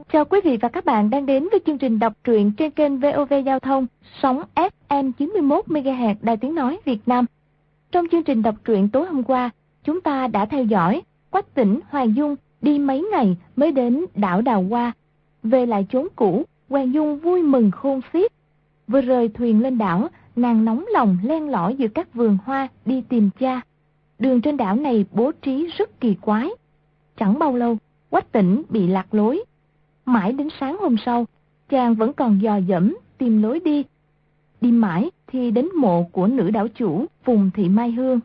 Chào quý vị và các bạn đang đến với chương trình đọc truyện trên kênh VOV Giao thông, sóng FM 91 MHz Đài Tiếng nói Việt Nam. Trong chương trình đọc truyện tối hôm qua, chúng ta đã theo dõi Quách Tĩnh, Hoàng Dung đi mấy ngày mới đến đảo Đào Hoa. Về lại chốn cũ, Hoàng Dung vui mừng khôn xiết. Vừa rời thuyền lên đảo, nàng nóng lòng len lỏi giữa các vườn hoa đi tìm cha. Đường trên đảo này bố trí rất kỳ quái. Chẳng bao lâu, Quách Tĩnh bị lạc lối. Mãi đến sáng hôm sau, chàng vẫn còn dò dẫm tìm lối đi. Đi mãi thì đến mộ của nữ đảo chủ Phùng Thị Mai Hương.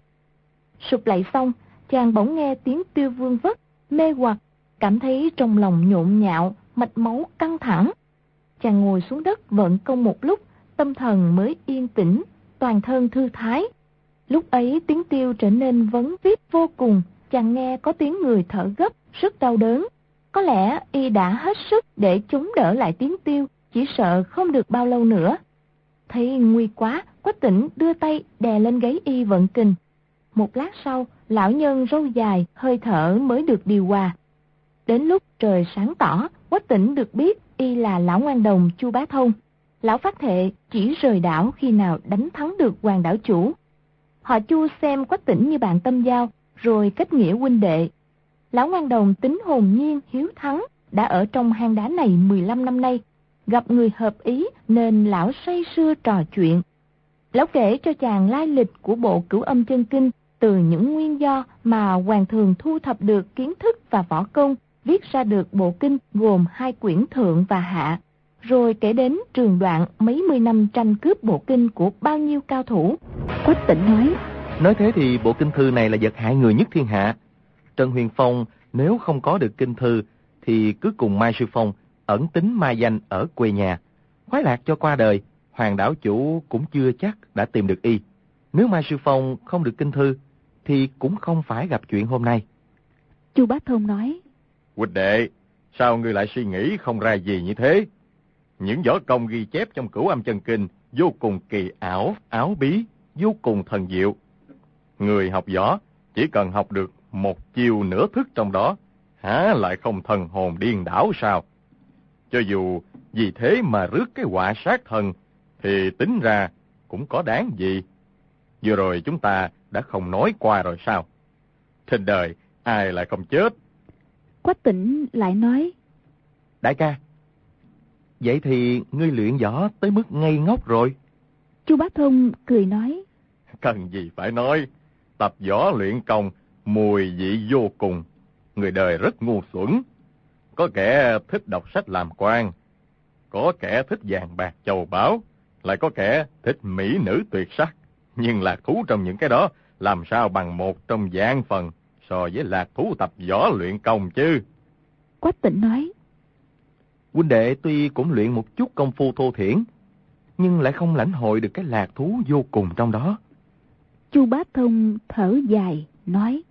Sụp lạy xong, chàng bỗng nghe tiếng tiêu vương vất, mê hoặc, cảm thấy trong lòng nhộn nhạo, mạch máu căng thẳng. Chàng ngồi xuống đất vận công một lúc, tâm thần mới yên tĩnh, toàn thân thư thái. Lúc ấy tiếng tiêu trở nên vấn vít vô cùng, chàng nghe có tiếng người thở gấp, rất đau đớn. Có lẽ y đã hết sức để chống đỡ lại tiếng tiêu, chỉ sợ không được bao lâu nữa. Thấy nguy quá, Quách Tĩnh đưa tay đè lên gáy y vận kình. Một lát sau, lão nhân râu dài, hơi thở mới được điều hòa. Đến lúc trời sáng tỏ, Quách Tĩnh được biết y là lão ngoan đồng Chu Bá Thông. Lão phát thệ chỉ rời đảo khi nào đánh thắng được Hoàng đảo chủ. Họ Chu xem Quách Tĩnh như bạn tâm giao, rồi kết nghĩa huynh đệ. Lão ngoan đồng tính hồn nhiên, hiếu thắng, đã ở trong hang đá này 15 năm nay. Gặp người hợp ý nên lão say sưa trò chuyện. Lão kể cho chàng lai lịch của bộ Cửu Âm Chân Kinh, từ những nguyên do mà Hoàng thường thu thập được kiến thức và võ công, viết ra được bộ kinh gồm 2 quyển thượng và hạ. Rồi kể đến trường đoạn mấy mươi năm tranh cướp bộ kinh của bao nhiêu cao thủ. Quách Tĩnh nói thế thì bộ kinh thư này là vật hại người nhất thiên hạ. Trần Huyền Phong nếu không có được kinh thư thì cứ cùng Mai Sư Phong ẩn tính mai danh ở quê nhà. Khoái lạc cho qua đời, Hoàng đảo chủ cũng chưa chắc đã tìm được y. Nếu Mai Sư Phong không được kinh thư thì cũng không phải gặp chuyện hôm nay. Chu Bá Thông nói: Huynh đệ, sao ngươi lại suy nghĩ không ra gì như thế? Những võ công ghi chép trong Cửu Âm Chân Kinh vô cùng kỳ ảo, áo bí, vô cùng thần diệu. Người học võ chỉ cần học được một chiều nửa thức trong đó, há lại không thần hồn điên đảo sao? Cho dù vì thế mà rước cái họa sát thân, thì tính ra cũng có đáng gì. Vừa rồi chúng ta đã không nói qua rồi sao? Trên đời ai lại không chết? Quách Tĩnh lại nói: Đại ca, vậy thì ngươi luyện võ tới mức ngây ngốc rồi. Chu Bá Thông cười nói: Cần gì phải nói, tập võ luyện công mùi vị vô cùng. Người đời rất ngu xuẩn. Có kẻ thích đọc sách làm quan, có kẻ thích vàng bạc châu báu, lại có kẻ thích mỹ nữ tuyệt sắc. Nhưng lạc thú trong những cái đó làm sao bằng một trong vạn phần so với lạc thú tập võ luyện công chứ? Quách Tĩnh nói: Huynh đệ tuy cũng luyện một chút công phu thô thiển, nhưng lại không lãnh hội được cái lạc thú vô cùng trong đó. Chu Bá Thông thở dài nói: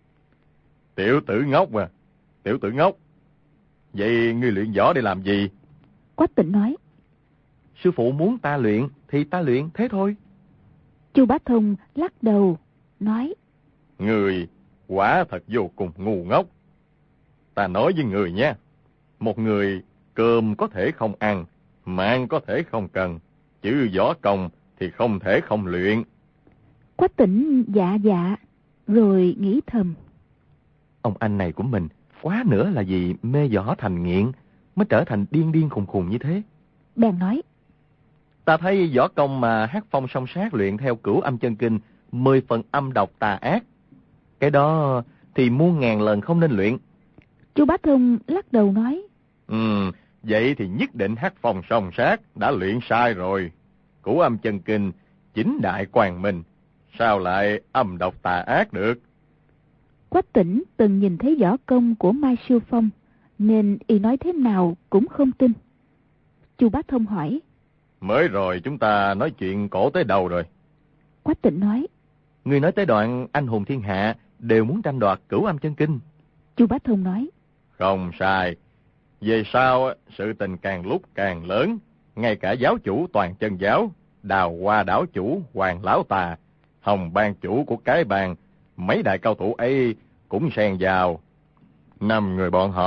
Tiểu tử ngốc à, tiểu tử ngốc. Vậy ngươi luyện võ để làm gì? Quách Tĩnh nói: Sư phụ muốn ta luyện thì ta luyện thế thôi. Chu Bá Thông lắc đầu nói: Người quả thật vô cùng ngu ngốc. Ta nói với người nha, một người cơm có thể không ăn, mạng có thể không cần, chứ võ công thì không thể không luyện. Quách Tĩnh dạ dạ, rồi nghĩ thầm: Ông anh này của mình quá nữa là vì mê võ thành nghiện, mới trở thành điên điên khùng khùng như thế. Bèn nói: Ta thấy võ công mà Hát Phong Song Sát luyện theo Cửu Âm Chân Kinh 10 phần âm độc tà ác, cái đó thì muôn ngàn lần không nên luyện. Chu Bá Thông lắc đầu nói: Vậy thì nhất định Hát Phong Song Sát đã luyện sai rồi. Cửu Âm Chân Kinh chính đại quang minh, sao lại âm độc tà ác được? Quách Tĩnh từng nhìn thấy võ công của Mai Sư Phong, nên y nói thế nào cũng không tin. Chu Bá Thông hỏi: Mới rồi chúng ta nói chuyện cổ tới đâu rồi? Quách Tĩnh nói: Người nói tới đoạn anh hùng thiên hạ đều muốn tranh đoạt Cửu Âm Chân Kinh. Chu Bá Thông nói: Không sai. Về sau sự tình càng lúc càng lớn, ngay cả giáo chủ toàn chân giáo, Đào Hoa đảo chủ Hoàng Lão Tà, Hồng ban chủ của cái bang, mấy đại cao thủ ấy cũng xen vào. 5 người bọn họ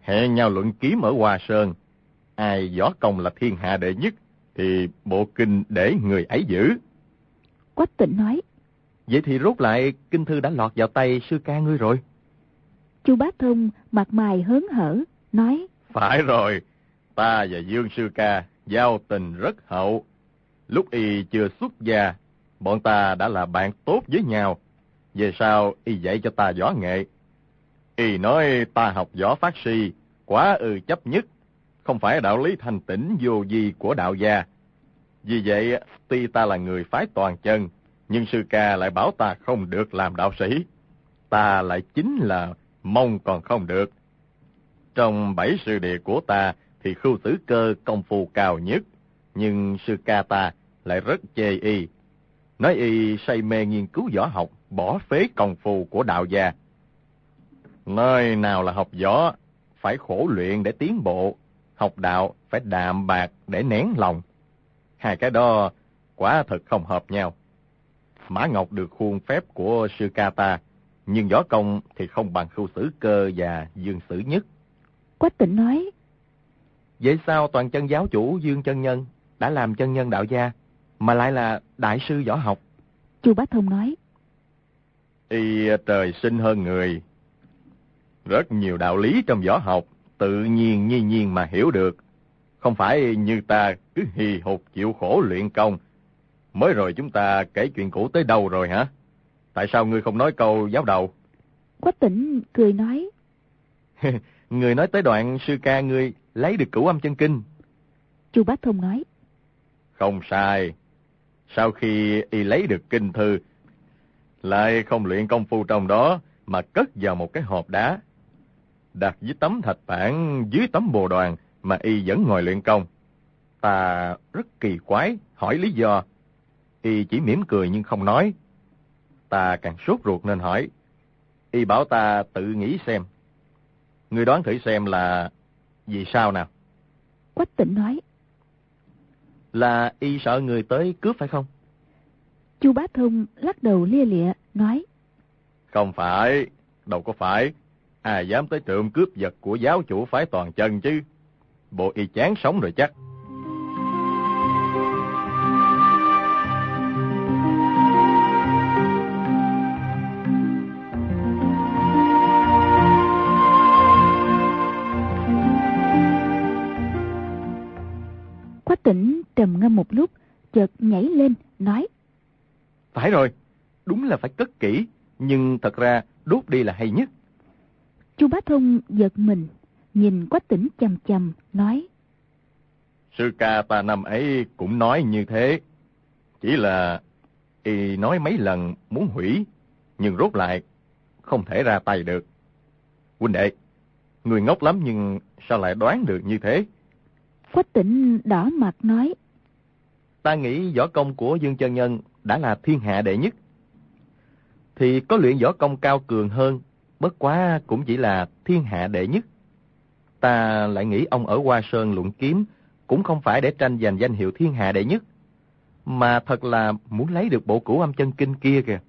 hẹn nhau luận kiếm ở Hoa Sơn. Ai võ công là thiên hạ đệ nhất, thì bộ kinh để người ấy giữ. Quách Tĩnh nói. Vậy thì rốt lại kinh thư đã lọt vào tay sư ca ngươi rồi. Chu Bá Thông mặt mày hớn hở, nói. Phải rồi, ta và Dương sư ca giao tình rất hậu. Lúc y chưa xuất gia, bọn ta đã là bạn tốt với nhau. Về sau y dạy cho ta võ nghệ. Y nói ta học võ phát si, quá chấp nhất, không phải đạo lý thanh tĩnh vô vi của đạo gia. Vì vậy, tuy ta là người phái toàn chân, nhưng sư ca lại bảo ta không được làm đạo sĩ. Ta lại chính là mong còn không được. Trong 7 sư đệ của ta thì Khưu Tử Cơ công phu cao nhất, nhưng sư ca ta lại rất chê y. Nói y say mê nghiên cứu võ học, bỏ phế công phu của đạo gia. Nói nào là học võ, phải khổ luyện để tiến bộ, học đạo phải đạm bạc để nén lòng. Hai cái đó quả thật không hợp nhau. Mã Ngọc được khuôn phép của sư ca ta, nhưng võ công thì không bằng Khưu Tử Cơ và Dương Sử Nhất. Quách Tĩnh nói. Vậy sao toàn chân giáo chủ Dương chân nhân đã làm chân nhân đạo gia, mà lại là đại sư võ học? Chu Bá Thông nói. Y trời sinh hơn người. Rất nhiều đạo lý trong võ học tự nhiên nhiên mà hiểu được. Không phải như ta cứ hì hục chịu khổ luyện công. Mới rồi chúng ta kể chuyện cũ tới đâu rồi hả? Tại sao ngươi không nói câu giáo đầu? Quách Tĩnh cười nói. Người nói tới đoạn sư ca ngươi lấy được Cửu Âm Chân Kinh. Chu Bá Thông nói. Không sai. Sau khi y lấy được kinh thư, lại không luyện công phu trong đó, mà cất vào một cái hộp đá, đặt với tấm thạch bản dưới tấm bồ đoàn mà y vẫn ngồi luyện công. Ta rất kỳ quái, hỏi lý do. Y chỉ mỉm cười nhưng không nói. Ta càng sốt ruột nên hỏi. Y bảo ta tự nghĩ xem. Ngươi đoán thử xem là vì sao nào? Quách Tĩnh nói. Là y sợ người tới cướp phải không? Chu Bá Thông lắc đầu lia lịa, nói. Không phải, đâu có phải. Ai dám tới trộm cướp vật của giáo chủ phái toàn chân chứ. Bộ y chán sống rồi chắc. Quách Tĩnh trầm ngâm một lúc, chợt nhảy lên, nói. Phải rồi, đúng là phải cất kỹ, nhưng thật ra đốt đi là hay nhất. Chu Bá Thông giật mình, nhìn Quách Tĩnh chằm chằm, nói. Sư ca ta năm ấy cũng nói như thế. Chỉ là y nói mấy lần muốn hủy, nhưng rốt lại không thể ra tay được. Huynh đệ, người ngốc lắm nhưng sao lại đoán được như thế? Quách Tĩnh đỏ mặt nói. Ta nghĩ võ công của Dương chân nhân đã là thiên hạ đệ nhất. Thì có luyện võ công cao cường hơn, bất quá cũng chỉ là thiên hạ đệ nhất. Ta lại nghĩ ông ở Hoa Sơn luận kiếm cũng không phải để tranh giành danh hiệu thiên hạ đệ nhất, mà thật là muốn lấy được bộ Cửu Âm Chân Kinh kia kìa.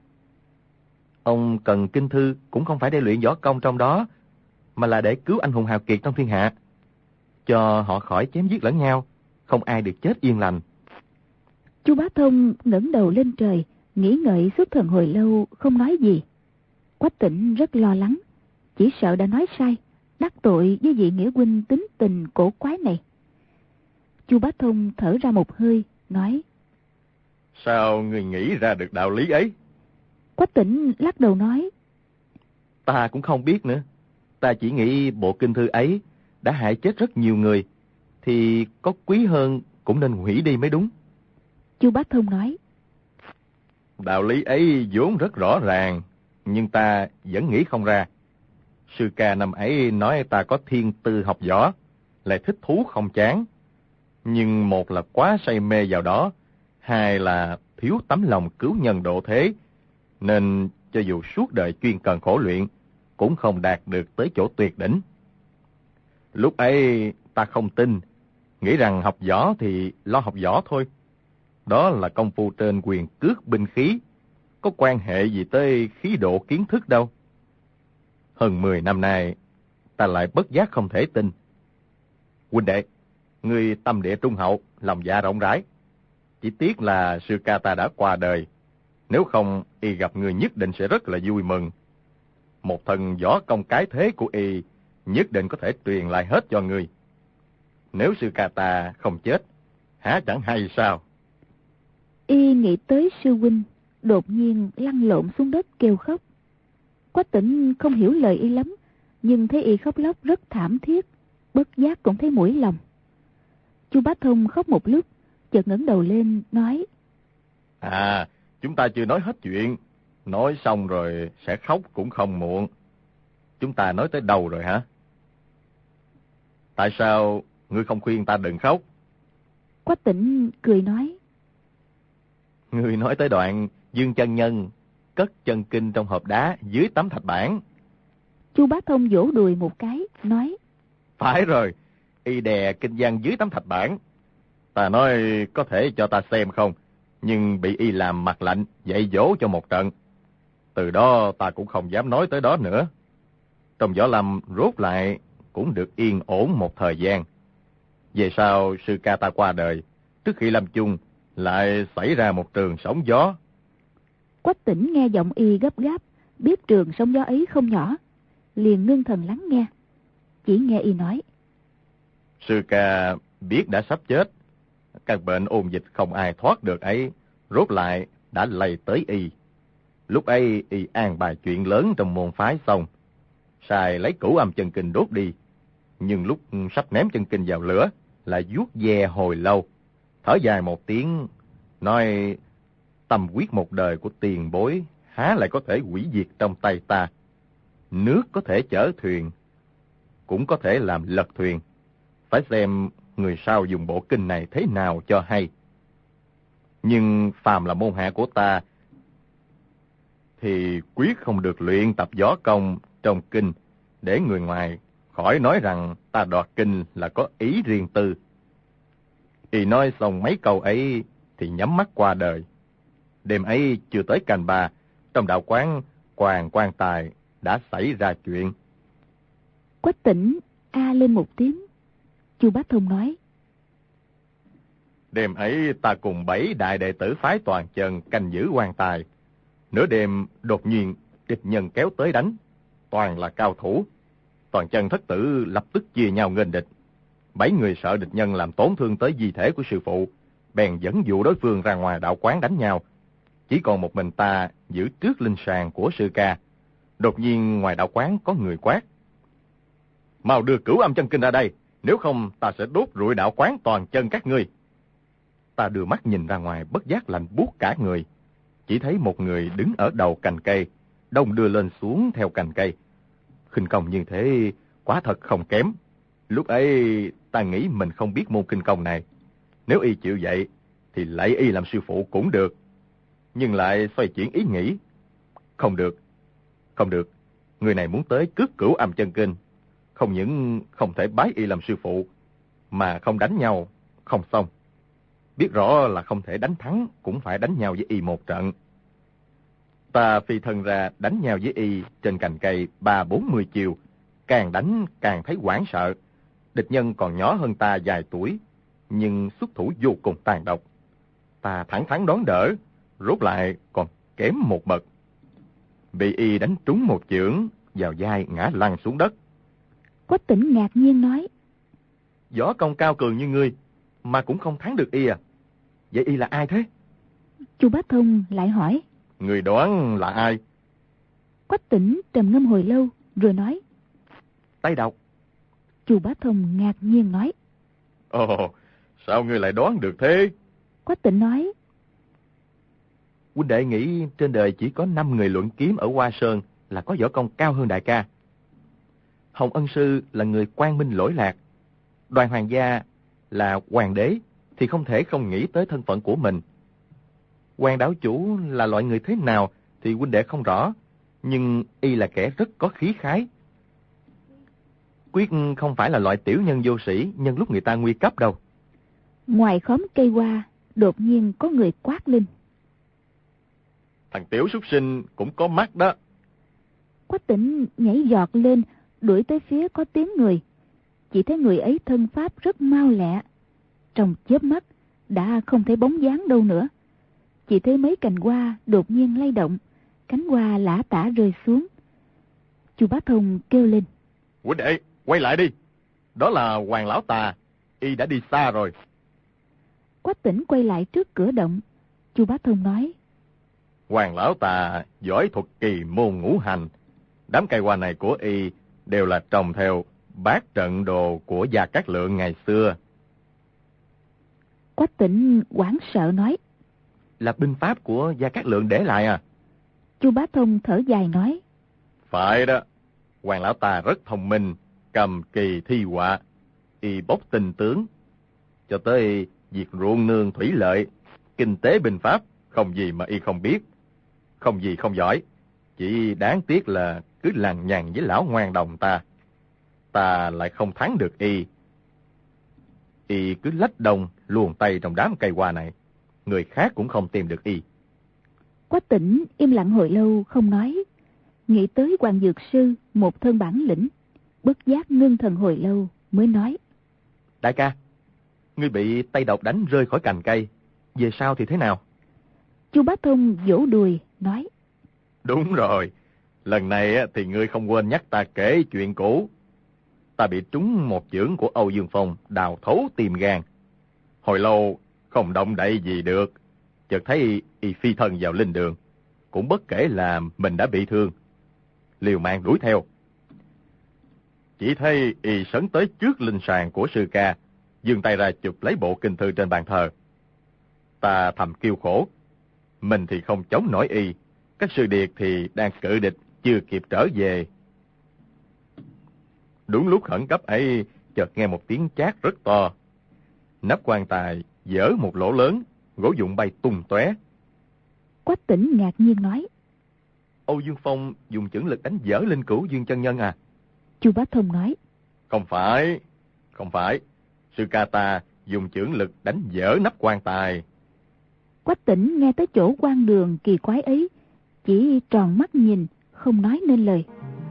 Ông cần kinh thư cũng không phải để luyện võ công trong đó, mà là để cứu anh hùng hào kiệt trong thiên hạ, cho họ khỏi chém giết lẫn nhau, không ai được chết yên lành. Chu Bá Thông ngẩng đầu lên trời, nghĩ ngợi xuất thần hồi lâu, không nói gì. Quách Tĩnh rất lo lắng, chỉ sợ đã nói sai, đắc tội với vị nghĩa huynh tính tình cổ quái này. Chu Bá Thông thở ra một hơi, nói. Sao người nghĩ ra được đạo lý ấy? Quách Tĩnh lắc đầu nói. Ta cũng không biết nữa. Ta chỉ nghĩ bộ kinh thư ấy đã hại chết rất nhiều người, thì có quý hơn cũng nên hủy đi mới đúng. Chu Bá Thông nói. Đạo lý ấy vốn rất rõ ràng, nhưng ta vẫn nghĩ không ra. Sư ca năm ấy nói ta có thiên tư học võ, lại thích thú không chán. Nhưng một là quá say mê vào đó, hai là thiếu tấm lòng cứu nhân độ thế, nên cho dù suốt đời chuyên cần khổ luyện, cũng không đạt được tới chỗ tuyệt đỉnh. Lúc ấy ta không tin, nghĩ rằng học võ thì lo học võ thôi. Đó là công phu trên quyền cước binh khí, có quan hệ gì tới khí độ kiến thức đâu. Hơn 10 năm nay, ta lại bất giác không thể tin. Huynh đệ, ngươi tâm địa trung hậu, lòng dạ rộng rãi. Chỉ tiếc là sư ca ta đã qua đời. Nếu không, y gặp người nhất định sẽ rất là vui mừng. Một thần võ công cái thế của y nhất định có thể truyền lại hết cho ngươi. Nếu sư ca ta không chết, há chẳng hay sao? Y nghĩ tới sư huynh, đột nhiên lăn lộn xuống đất kêu khóc. Quách Tĩnh không hiểu lời y lắm, nhưng thấy y khóc lóc rất thảm thiết, bất giác cũng thấy mũi lòng. Chu Bá Thông khóc một lúc, chợt ngẩng đầu lên nói: Chúng ta chưa nói hết chuyện, nói xong rồi sẽ khóc cũng không muộn. Chúng ta nói tới đâu rồi hả? Tại sao ngươi không khuyên ta đừng khóc? Quách Tĩnh cười nói: Ngươi nói tới đoạn Dương chân nhân cất chân kinh trong hộp đá dưới tấm thạch bản. Chu Bá Thông vỗ đùi một cái, nói: Phải rồi, y đè kinh văn dưới tấm thạch bản. Ta nói có thể cho ta xem không, nhưng bị y làm mặt lạnh, dạy dỗ cho một trận. Từ đó ta cũng không dám nói tới đó nữa. Trong võ lâm rốt lại cũng được yên ổn một thời gian. Về sau sư ca ta qua đời, trước khi lâm chung lại xảy ra một trường sóng gió. Quách Tĩnh nghe giọng y gấp gáp, biết trường sóng gió ấy không nhỏ, liền ngưng thần lắng nghe. Chỉ nghe y nói: Sư ca biết đã sắp chết, căn bệnh ôn dịch không ai thoát được ấy, rốt lại đã lây tới y. Lúc ấy y an bài chuyện lớn trong môn phái xong, sai lấy cửu âm chân kinh đốt đi. Nhưng lúc sắp ném chân kinh vào lửa, lại vuốt ve hồi lâu, thở dài một tiếng, nói: tâm quyết một đời của tiền bối há lại có thể hủy diệt trong tay ta. Nước có thể chở thuyền, cũng có thể làm lật thuyền. Phải xem người sau dùng bộ kinh này thế nào cho hay. Nhưng phàm là môn hạ của ta thì quyết không được luyện tập võ công trong kinh, để người ngoài khỏi nói rằng ta đoạt kinh là có ý riêng tư. Y nói xong mấy câu ấy thì nhắm mắt qua đời. Đêm ấy chưa tới canh ba, trong đạo quán Hoàng Quan Tài đã xảy ra chuyện. Quách Tĩnh a lên một tiếng. Chu Bá Thông nói: Đêm ấy ta cùng 7 đại đệ tử phái Toàn Chân canh giữ quan tài. Nửa đêm đột nhiên địch nhân kéo tới đánh, toàn là cao thủ. Toàn Chân thất tử lập tức chia nhau nghênh địch. 7 người sợ địch nhân làm tổn thương tới di thể của sư phụ, bèn dẫn dụ đối phương ra ngoài đạo quán đánh nhau. Chỉ còn một mình ta giữ trước linh sàng của sư ca. Đột nhiên ngoài đạo quán có người quát: Mau đưa cửu âm chân kinh ra đây, nếu không ta sẽ đốt rụi đạo quán Toàn Chân các ngươi. Ta đưa mắt nhìn ra ngoài, bất giác lạnh buốt cả người. Chỉ thấy một người đứng ở đầu cành cây, đông đưa lên xuống theo cành cây. Khinh công như thế quả thật không kém. Lúc ấy ta nghĩ mình không biết môn kinh công này. Nếu y chịu vậy thì lấy y làm sư phụ cũng được. Nhưng lại xoay chuyển ý nghĩ. Không được, người này muốn tới cướp cửu âm chân kinh. Không những không thể bái y làm sư phụ, mà không đánh nhau không xong. Biết rõ là không thể đánh thắng, cũng phải đánh nhau với y một trận. Ta phi thân ra đánh nhau với y trên cành cây 30-40 chiều, càng đánh càng thấy hoảng sợ. Địch nhân còn nhỏ hơn ta vài tuổi, nhưng xuất thủ vô cùng tàn độc. Ta thẳng thắn đón đỡ, rốt lại còn kém một bậc. Bị y đánh trúng một chưởng vào vai, ngã lăn xuống đất. Quách Tĩnh ngạc nhiên nói: Võ công cao cường như ngươi mà cũng không thắng được y à? Vậy y là ai thế? Chu Bá Thông lại hỏi: Người đoán là ai? Quách Tĩnh trầm ngâm hồi lâu rồi nói: Tay độc. Chu Bá Thông ngạc nhiên nói: Ồ, sao ngươi lại đoán được thế? Quách Tĩnh nói: Huynh đệ nghĩ trên đời chỉ có 5 người luận kiếm ở Hoa Sơn là có võ công cao hơn đại ca. Hồng Ân Sư là người quang minh lỗi lạc. Đoàn Hoàng gia là hoàng đế thì không thể không nghĩ tới thân phận của mình. Hoàng đảo chủ là loại người thế nào thì huynh đệ không rõ, nhưng y là kẻ rất có khí khái. Quyết không phải là loại tiểu nhân vô sĩ nhân lúc người ta nguy cấp đâu. Ngoài khóm cây hoa, đột nhiên có người quát lên: Thằng tiểu súc sinh cũng có mắt đó. Quách Tĩnh nhảy giọt lên, đuổi tới phía có tiếng người. Chỉ thấy người ấy thân pháp rất mau lẹ, trong chớp mắt đã không thấy bóng dáng đâu nữa. Chỉ thấy mấy cành hoa đột nhiên lay động, cánh hoa lả tả rơi xuống. Chu Bá Thông kêu lên: Huynh đệ, quay lại đi. Đó là Hoàng lão tà, y đã đi xa rồi. Quách Tĩnh quay lại trước cửa động. Chu Bá Thông nói: Hoàng lão tà giỏi thuật kỳ môn ngũ hành. Đám cây hoa này của y đều là trồng theo bát trận đồ của Gia Cát Lượng ngày xưa. Quách Tĩnh hoảng sợ nói: Là binh pháp của Gia Cát Lượng để lại à? Chu Bá Thông thở dài nói: Phải đó, Hoàng lão tà rất thông minh, cầm kỳ thi họa, y bốc tinh tướng. Cho tới việc ruộng nương thủy lợi, kinh tế binh pháp, không gì mà y không biết, không gì không giỏi. Chỉ đáng tiếc là cứ lằng nhằng với lão ngoan đồng ta lại không thắng được y. Y cứ lách đông luồn tay trong đám cây hoa này, người khác cũng không tìm được y. Quách Tĩnh im lặng hồi lâu không nói, nghĩ tới Hoàng Dược Sư một thân bản lĩnh, bất giác ngưng thần hồi lâu mới nói: Đại ca, ngươi bị Tây Độc đánh rơi khỏi cành cây, về sau thì thế nào? Chu Bá Thông vỗ đùi nói: Đúng rồi, lần này thì ngươi không quên nhắc ta kể chuyện cũ. Ta bị trúng một chưởng của Âu Dương Phong đào thấu tim gan. Hồi lâu không động đậy gì được, chợt thấy y phi thân vào linh đường, cũng bất kể là mình đã bị thương, liều mạng đuổi theo. Chỉ thấy y sấn tới trước linh sàng của sư ca, giương tay ra chụp lấy bộ kinh thư trên bàn thờ. Ta thầm kêu khổ, mình thì không chống nổi y, các sư điệt thì đang cự địch chưa kịp trở về. Đúng lúc khẩn cấp ấy, chợt nghe một tiếng chát rất to. Nắp quan tài vỡ một lỗ lớn, gỗ vụn bay tung tóe. Quách Tĩnh ngạc nhiên nói: Âu Dương Phong dùng chưởng lực đánh vỡ Linh Cửu Dương chân nhân à? Chu Bá Thông nói: Không phải, sư ca ta dùng chưởng lực đánh vỡ nắp quan tài. Quách Tĩnh nghe tới chỗ quan đường kỳ quái ấy, chỉ tròn mắt nhìn, không nói nên lời.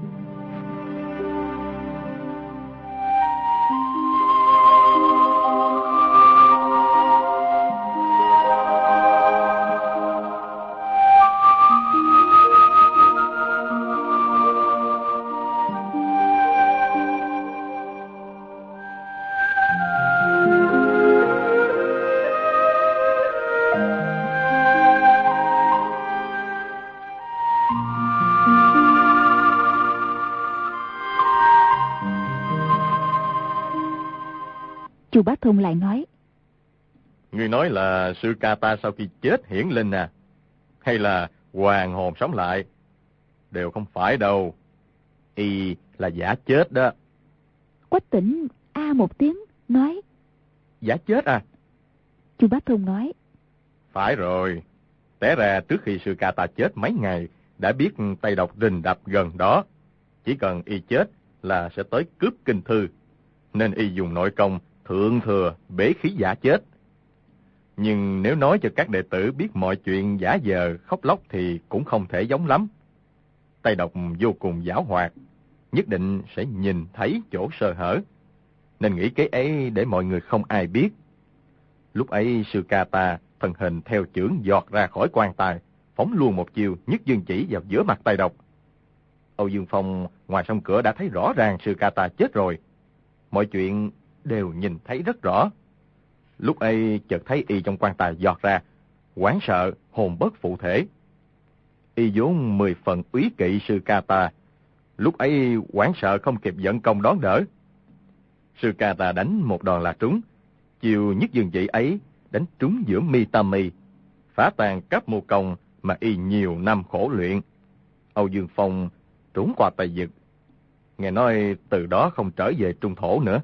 Chu Bá Thông lại nói: Ngươi nói là sư ca ta sau khi chết hiển linh à? Hay là hoàng hồn sống lại? Đều không phải đâu. Y là giả chết đó. Quách Tĩnh a một tiếng nói: Giả chết à? Chu Bá Thông nói: Phải rồi. Té ra trước khi sư ca ta chết mấy ngày, đã biết Tây Độc rình đập gần đó. Chỉ cần y chết là sẽ tới cướp kinh thư, nên y dùng nội công thượng thừa bế khí giả chết. Nhưng nếu nói cho các đệ tử biết mọi chuyện giả vờ khóc lóc thì cũng không thể giống lắm. Tây Độc vô cùng giảo hoạt, nhất định sẽ nhìn thấy chỗ sơ hở, nên nghĩ kế ấy để mọi người không ai biết. Lúc ấy sư ca ta thân hình theo chưởng giọt ra khỏi quan tài, phóng luôn một chiều nhất dương chỉ vào giữa mặt Tây Độc. Âu Dương Phong ngoài sông cửa đã thấy rõ ràng sư ca ta chết rồi, mọi chuyện đều nhìn thấy rất rõ. Lúc ấy chợt thấy y trong quan tài giọt ra, hoảng sợ hồn bất phụ thể. Y vốn 10 phần úy kỵ sư ca ta, lúc ấy hoảng sợ không kịp vận công đón đỡ. Sư ca ta đánh một đòn là trúng, chiều nhất dương chỉ ấy đánh trúng giữa mi tâm y, phá tan cấp mưu công mà y nhiều năm khổ luyện. Âu Dương Phong trốn qua Tây Vực, nghe nói từ đó không trở về Trung Thổ nữa.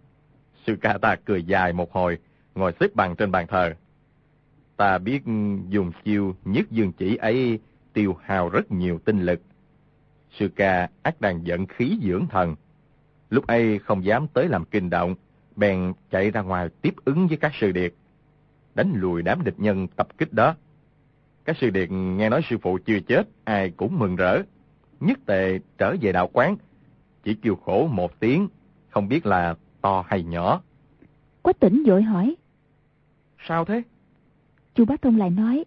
Sư ca ta cười dài một hồi, ngồi xếp bằng trên bàn thờ. Ta biết dùng chiêu nhất dương chỉ ấy tiêu hao rất nhiều tinh lực. Sư ca ắt đang vận khí dưỡng thần. Lúc ấy không dám tới làm kinh động, bèn chạy ra ngoài tiếp ứng với các sư điệt, đánh lùi đám địch nhân tập kích đó. Các sư điệt nghe nói sư phụ chưa chết, ai cũng mừng rỡ, nhất tề trở về đạo quán, chỉ kêu khổ một tiếng, không biết là to hay nhỏ. Quách Tĩnh vội hỏi. Sao thế? Chu Bá Thông lại nói.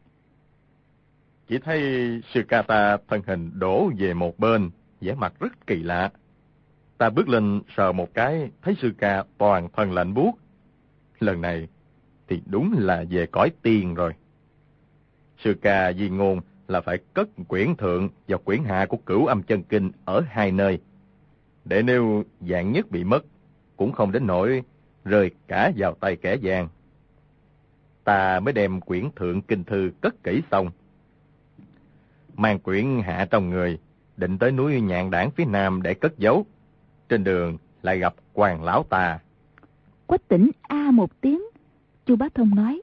Chỉ thấy sư ca ta thân hình đổ về một bên, vẻ mặt rất kỳ lạ. Ta bước lên sờ một cái, thấy sư ca toàn thân lạnh buốt. Lần này thì đúng là về cõi tiên rồi. Sư ca di ngôn là phải cất quyển thượng và quyển hạ của Cửu Âm Chân Kinh ở hai nơi, để nếu dạng nhất bị mất, cũng không đến nỗi rơi cả vào tay kẻ gian. Ta mới đem quyển thượng kinh thư cất kỹ xong, mang quyển hạ trong người, định tới núi Nhạn Đản phía nam để cất giấu. Trên đường lại gặp Hoàng lão ta. Quách Tĩnh a một tiếng. Chu Bá Thông nói.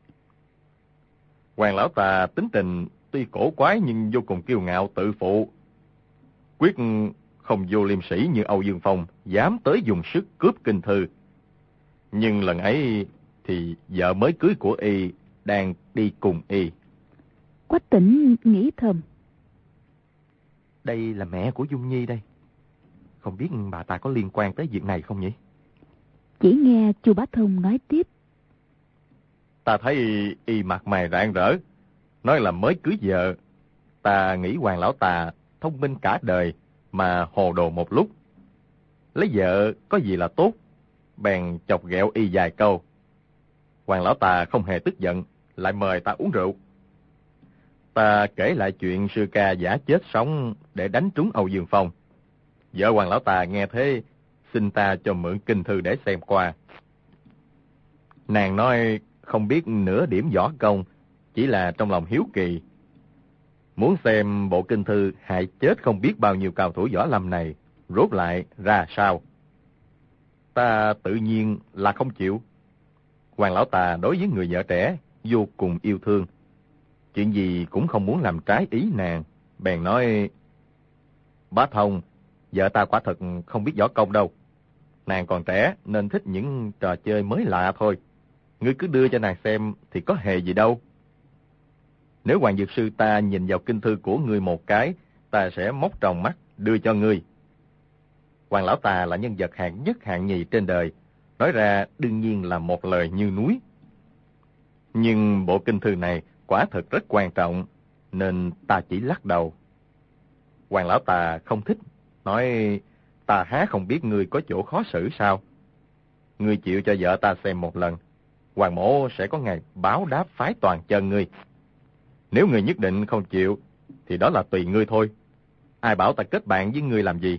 Hoàng lão ta tính tình tuy cổ quái nhưng vô cùng kiêu ngạo tự phụ, quyết không vô liêm sĩ như Âu Dương Phong dám tới dùng sức cướp kinh thư. Nhưng lần ấy thì vợ mới cưới của y đang đi cùng y. Quách Tĩnh nghĩ thầm. Đây là mẹ của Dung Nhi đây. Không biết bà ta có liên quan tới việc này không nhỉ? Chỉ nghe Chu Bá Thông nói tiếp. Ta thấy y mặt mày rạng rỡ, nói là mới cưới vợ. Ta nghĩ Hoàng lão ta thông minh cả đời mà hồ đồ một lúc. Lấy vợ có gì là tốt, bèn chọc ghẹo y vài câu. Hoàng lão ta không hề tức giận, lại mời ta uống rượu. Ta kể lại chuyện sư ca giả chết sống để đánh trúng Âu Dương Phong. Vợ Hoàng lão ta nghe thế, xin ta cho mượn kinh thư để xem qua. Nàng nói không biết nửa điểm võ công, chỉ là trong lòng hiếu kỳ, muốn xem bộ kinh thư hại chết không biết bao nhiêu cao thủ võ lâm này rốt lại ra sao. Ta tự nhiên là không chịu. Hoàng lão ta đối với người vợ trẻ vô cùng yêu thương, chuyện gì cũng không muốn làm trái ý nàng, bèn nói: Bá Thông, vợ ta quả thật không biết võ công đâu. Nàng còn trẻ nên thích những trò chơi mới lạ thôi. Ngươi cứ đưa cho nàng xem thì có hề gì đâu. Nếu Hoàng Dược Sư ta nhìn vào kinh thư của ngươi một cái, ta sẽ móc tròng mắt đưa cho ngươi. Hoàng lão ta là nhân vật hạng nhất hạng nhì trên đời, nói ra đương nhiên là một lời như núi. Nhưng bộ kinh thư này quả thực rất quan trọng, nên ta chỉ lắc đầu. Hoàng lão ta không thích, nói: Ta há không biết ngươi có chỗ khó xử sao? Ngươi chịu cho vợ ta xem một lần, Hoàng mổ sẽ có ngày báo đáp phái toàn chân ngươi. Nếu ngươi nhất định không chịu, thì đó là tùy ngươi thôi. Ai bảo ta kết bạn với ngươi làm gì?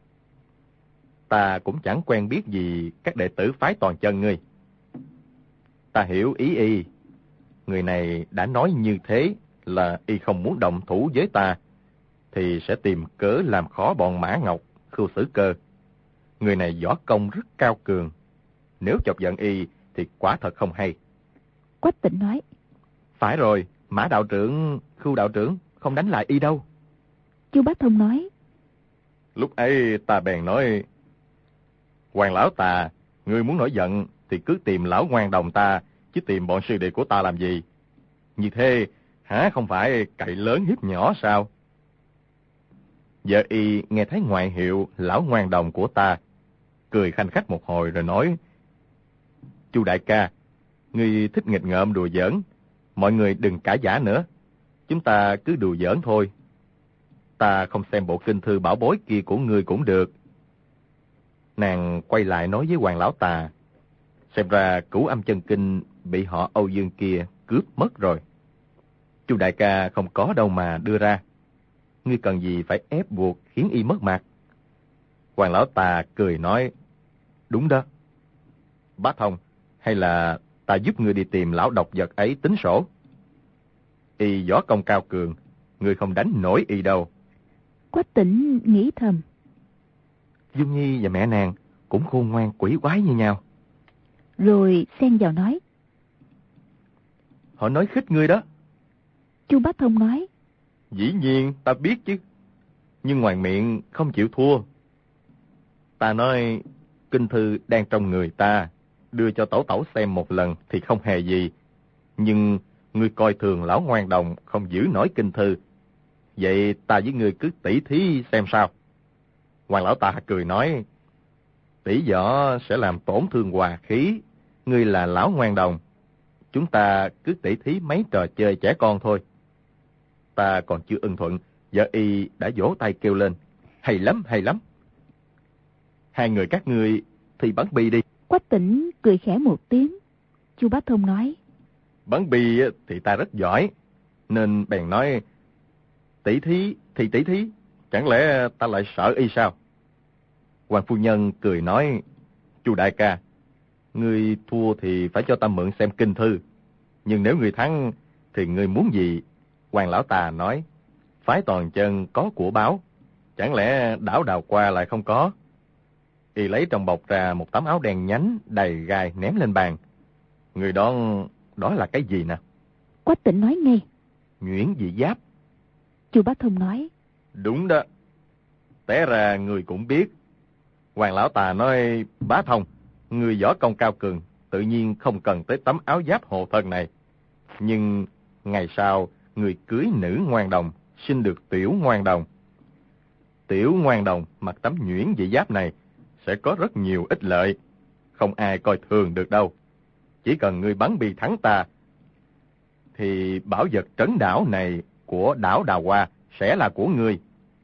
Ta cũng chẳng quen biết gì các đệ tử phái toàn chân ngươi. Ta hiểu ý y. Người này đã nói như thế là y không muốn động thủ với ta, thì sẽ tìm cớ làm khó bọn Mã Ngọc, Khưu Xử Cơ. Người này võ công rất cao cường, nếu chọc giận y thì quả thật không hay. Quách Tĩnh nói: Phải rồi, Mã đạo trưởng, Khưu đạo trưởng không đánh lại y đâu. Chu Bá Thông nói: Lúc ấy ta bèn nói: Hoàng lão ta, ngươi muốn nổi giận thì cứ tìm lão ngoan đồng ta, chứ tìm bọn sư đệ của ta làm gì? Như thế hả không phải cậy lớn hiếp nhỏ sao? Vợ y nghe thấy ngoại hiệu lão ngoan đồng của ta, cười khanh khách một hồi rồi nói: Chu đại ca, ngươi thích nghịch ngợm đùa giỡn, mọi người đừng cãi vã nữa, chúng ta cứ đùa giỡn thôi. Ta không xem bộ kinh thư bảo bối kia của ngươi cũng được. Nàng quay lại nói với Hoàng lão ta: Xem ra Cửu Âm Chân Kinh bị họ Âu Dương kia cướp mất rồi. Chu đại ca không có đâu mà đưa ra, ngươi cần gì phải ép buộc khiến y mất mặt. Hoàng lão ta cười nói: Đúng đó. Bá Thông, hay là ta giúp ngươi đi tìm lão độc vật ấy tính sổ. Y võ công cao cường, ngươi không đánh nổi y đâu. Quách Tĩnh nghĩ thầm: Dung Nhi và mẹ nàng cũng khôn ngoan quỷ quái như nhau. Rồi xen vào nói: Họ nói khích ngươi đó. Chu Bá Thông nói: Dĩ nhiên ta biết chứ, nhưng ngoài miệng không chịu thua. Ta nói kinh thư đang trong người ta, đưa cho tẩu tẩu xem một lần thì không hề gì. Nhưng ngươi coi thường lão ngoan đồng không giữ nổi kinh thư. Vậy ta với ngươi cứ tỉ thí xem sao. Hoàng lão ta cười nói, tỷ võ sẽ làm tổn thương hòa khí, ngươi là lão ngoan đồng. Chúng ta cứ tỉ thí mấy trò chơi trẻ con thôi. Ta còn chưa ưng thuận, vợ y đã vỗ tay kêu lên, hay lắm, hay lắm. Hai người các ngươi thì bắn bi đi. Quách Tĩnh cười khẽ một tiếng. Chu Bá Thông nói, Bắn bi thì ta rất giỏi, nên bèn nói, tỉ thí thì tỉ thí, chẳng lẽ ta lại sợ y sao? Hoàng phu nhân cười nói, Chu đại ca, ngươi thua thì phải cho ta mượn xem kinh thư, nhưng nếu ngươi thắng thì ngươi muốn gì? Hoàng lão tà nói, phái toàn chân có của báo, chẳng lẽ đảo Đào Qua lại không có? Y lấy trong bọc ra một tấm áo đen nhánh đầy gai ném lên bàn. Người đó là cái gì nè? Quách Tĩnh nói ngay, Nhuyễn dị giáp. Chu Bá Thông nói, Đúng đó, té ra người cũng biết. Hoàng lão tà nói, Bá Thông, người võ công cao cường, tự nhiên không cần tới tấm áo giáp hộ thân này. Nhưng ngày sau, người cưới nữ ngoan đồng, sinh được tiểu ngoan đồng. Tiểu ngoan đồng mặc tấm nhuyễn dị giáp này sẽ có rất nhiều ích lợi, không ai coi thường được đâu. Chỉ cần ngươi bắn bi thắng ta, thì bảo vật trấn đảo này của đảo Đào Hoa sẽ là của ngươi.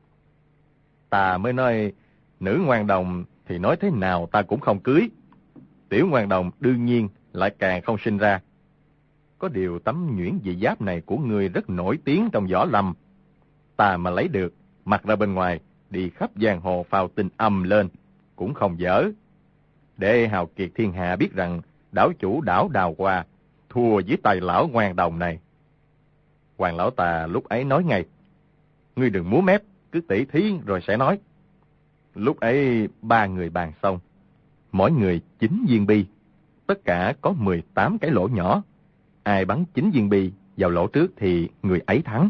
Ta mới nói, nữ ngoan đồng thì nói thế nào ta cũng không cưới. Tiểu ngoan đồng đương nhiên lại càng không sinh ra. Có điều tấm nhuyễn dị giáp này của ngươi rất nổi tiếng trong võ lâm. Ta mà lấy được, mặc ra bên ngoài, đi khắp giang hồ phao tin âm lên, cũng không dở. Để hào kiệt thiên hạ biết rằng đảo chủ đảo Đào Hoa thua với tay lão ngoan đồng này. Hoàng lão tà lúc ấy nói ngay, ngươi đừng múa mép, cứ tỉ thí rồi sẽ nói. Lúc ấy ba người bàn xong, mỗi người 9 viên bi, tất cả có 18 cái lỗ nhỏ. Ai bắn 9 viên bi vào lỗ trước thì người ấy thắng.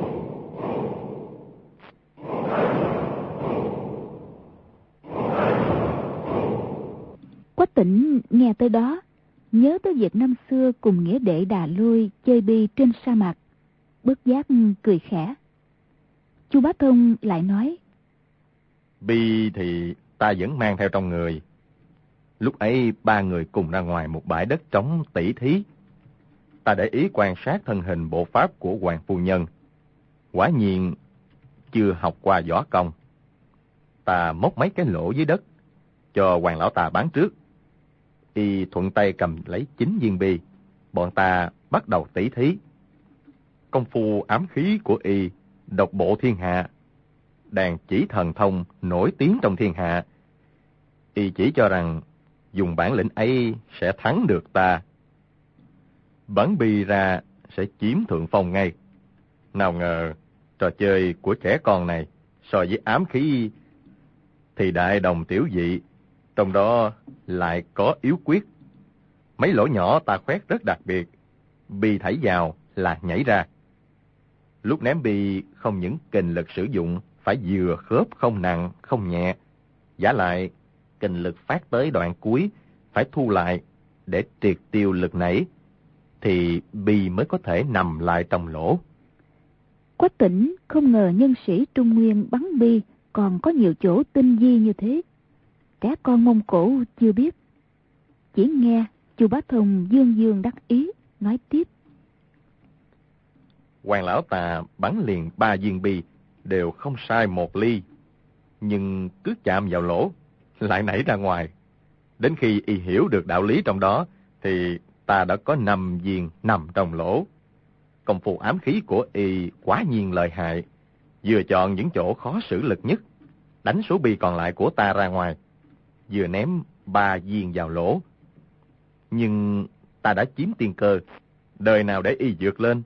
Quách Tĩnh nghe tới đó, nhớ tới việc năm xưa cùng nghĩa đệ Đà Lôi chơi bi trên sa mạc, bất giác cười khẽ. Chu Bá Thông lại nói, Bi thì ta vẫn mang theo trong người. Lúc ấy ba người cùng ra ngoài một bãi đất trống tỉ thí. Ta để ý quan sát thân hình bộ pháp của Hoàng phu nhân. Quả nhiên chưa học qua võ công. Ta móc mấy cái lỗ dưới đất, cho Hoàng lão tà bán trước. Y thuận tay cầm lấy 9 viên bi. Bọn ta bắt đầu tỉ thí. Công phu ám khí của Y độc bộ thiên hạ, đàn chỉ thần thông nổi tiếng trong thiên hạ. Y chỉ cho rằng dùng bản lĩnh ấy sẽ thắng được ta. Bắn bi ra sẽ chiếm thượng phong ngay. Nào ngờ trò chơi của trẻ con này so với ám khí thì đại đồng tiểu dị, trong đó lại có yếu quyết. Mấy lỗ nhỏ ta khoét rất đặc biệt, bi thảy vào là nhảy ra. Lúc ném bi không những kình lực sử dụng phải vừa khớp, không nặng không nhẹ, vả lại kình lực phát tới đoạn cuối phải thu lại để triệt tiêu lực nảy, thì bi mới có thể nằm lại trong lỗ. Quách Tĩnh không ngờ nhân sĩ Trung Nguyên bắn bi còn có nhiều chỗ tinh vi như thế. Trẻ con Mông Cổ chưa biết. Chỉ nghe Chu Bá Thông dương dương đắc ý nói tiếp, Hoàng lão tà bắn liền 3 viên bi đều không sai một ly, nhưng cứ chạm vào lỗ lại nảy ra ngoài. Đến khi Y hiểu được đạo lý trong đó thì ta đã có 5 viên nằm trong lỗ. Công phu ám khí của Y quá nhiên lợi hại, vừa chọn những chỗ khó xử lực nhất, đánh số bi còn lại của ta ra ngoài, vừa ném 3 viên vào lỗ. Nhưng ta đã chiếm tiên cơ, đời nào để Y vượt lên.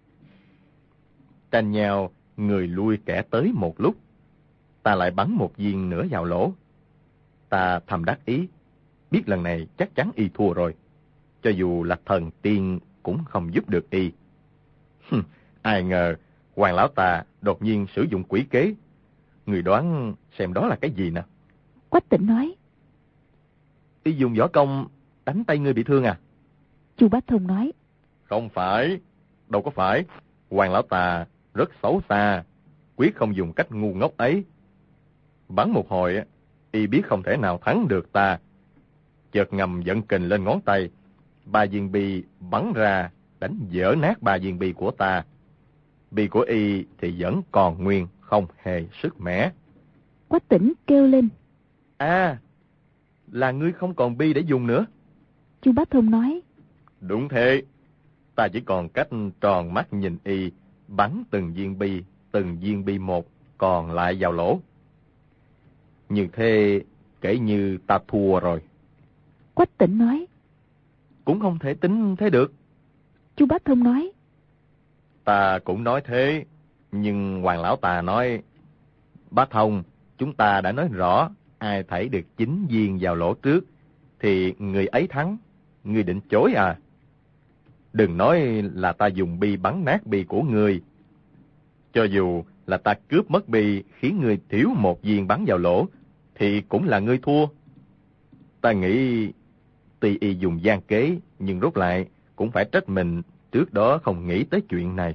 Tranh nhau, người lui kẻ tới một lúc, ta lại bắn một viên nữa vào lỗ. Ta thầm đắc ý, biết lần này chắc chắn Y thua rồi, cho dù là thần tiên cũng không giúp được Y. Ai ngờ Hoàng lão tà đột nhiên sử dụng quỷ kế. Người đoán xem đó là cái gì nè? Quách Tĩnh nói, Y dùng võ công đánh tay ngươi bị thương à? Chu Bá Thông nói, Không phải, đâu có phải. Hoàng lão tà rất xấu xa, quyết không dùng cách ngu ngốc ấy. Bắn một hồi, y biết không thể nào thắng được ta. Chợt ngầm dẫn kình lên ngón tay, 3 viên bi bắn ra, đánh vỡ nát 3 viên bi của ta. Bi của y thì vẫn còn nguyên, không hề sức mẻ. Quách Tĩnh kêu lên. À, là ngươi không còn bi để dùng nữa. Chu Bá Thông nói. Đúng thế, ta chỉ còn cách tròn mắt nhìn y, bắn từng viên bi một, còn lại vào lỗ. Như thế, kể như ta thua rồi. Quách Tĩnh nói. Cũng không thể tính thế được. Chu Bá Thông nói. Ta cũng nói thế, nhưng Hoàng lão ta nói, Bá Thông, chúng ta đã nói rõ, ai thảy được 9 viên vào lỗ trước, thì người ấy thắng. Ngươi định chối à? Đừng nói là ta dùng bi bắn nát bi của ngươi. Cho dù là ta cướp mất bi khiến ngươi thiếu 1 viên bắn vào lỗ, thì cũng là ngươi thua. Ta nghĩ tuy y dùng gian kế, nhưng rốt lại cũng phải trách mình trước đó không nghĩ tới chuyện này.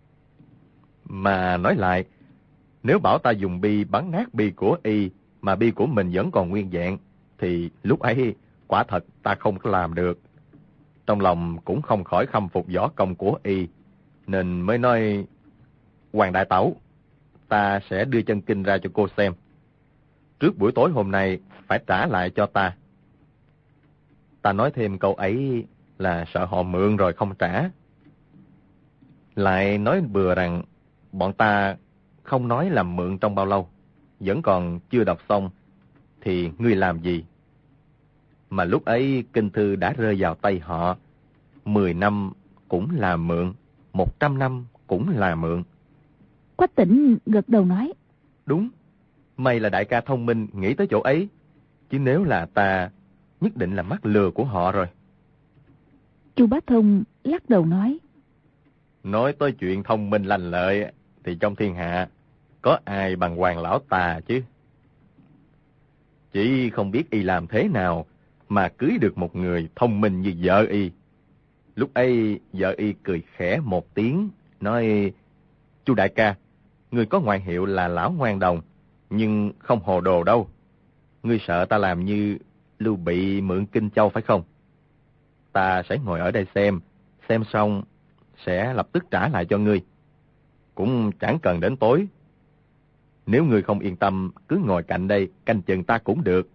Mà nói lại, nếu bảo ta dùng bi bắn nát bi của y, mà bi của mình vẫn còn nguyên vẹn, thì lúc ấy quả thật ta không có làm được. Trong lòng cũng không khỏi khâm phục võ công của y, nên mới nói, Hoàng đại tẩu, ta sẽ đưa chân kinh ra cho cô xem. Trước buổi tối hôm nay phải trả lại cho ta. Ta nói thêm câu ấy là sợ họ mượn rồi không trả. Lại nói bừa rằng bọn ta không nói làm mượn trong bao lâu, vẫn còn chưa đọc xong, thì ngươi làm gì? Mà lúc ấy kinh thư đã rơi vào tay họ, 10 năm cũng là mượn, 100 năm cũng là mượn. Quách Tĩnh gật đầu nói. Đúng, mày là đại ca thông minh nghĩ tới chỗ ấy, chứ nếu là ta, nhất định là mắc lừa của họ rồi. Chu Bá Thông lắc đầu nói. Nói tới chuyện thông minh lanh lợi, thì trong thiên hạ, có ai bằng Hoàng lão ta chứ? Chỉ không biết y làm thế nào mà cưới được một người thông minh như vợ y. Lúc ấy vợ y cười khẽ một tiếng, nói, Chu đại ca, người có ngoại hiệu là lão ngoan đồng, nhưng không hồ đồ đâu. Ngươi sợ ta làm như Lưu Bị mượn Kinh Châu phải không? Ta sẽ ngồi ở đây xem xong sẽ lập tức trả lại cho ngươi. Cũng chẳng cần đến tối. Nếu ngươi không yên tâm, cứ ngồi cạnh đây canh chừng ta cũng được.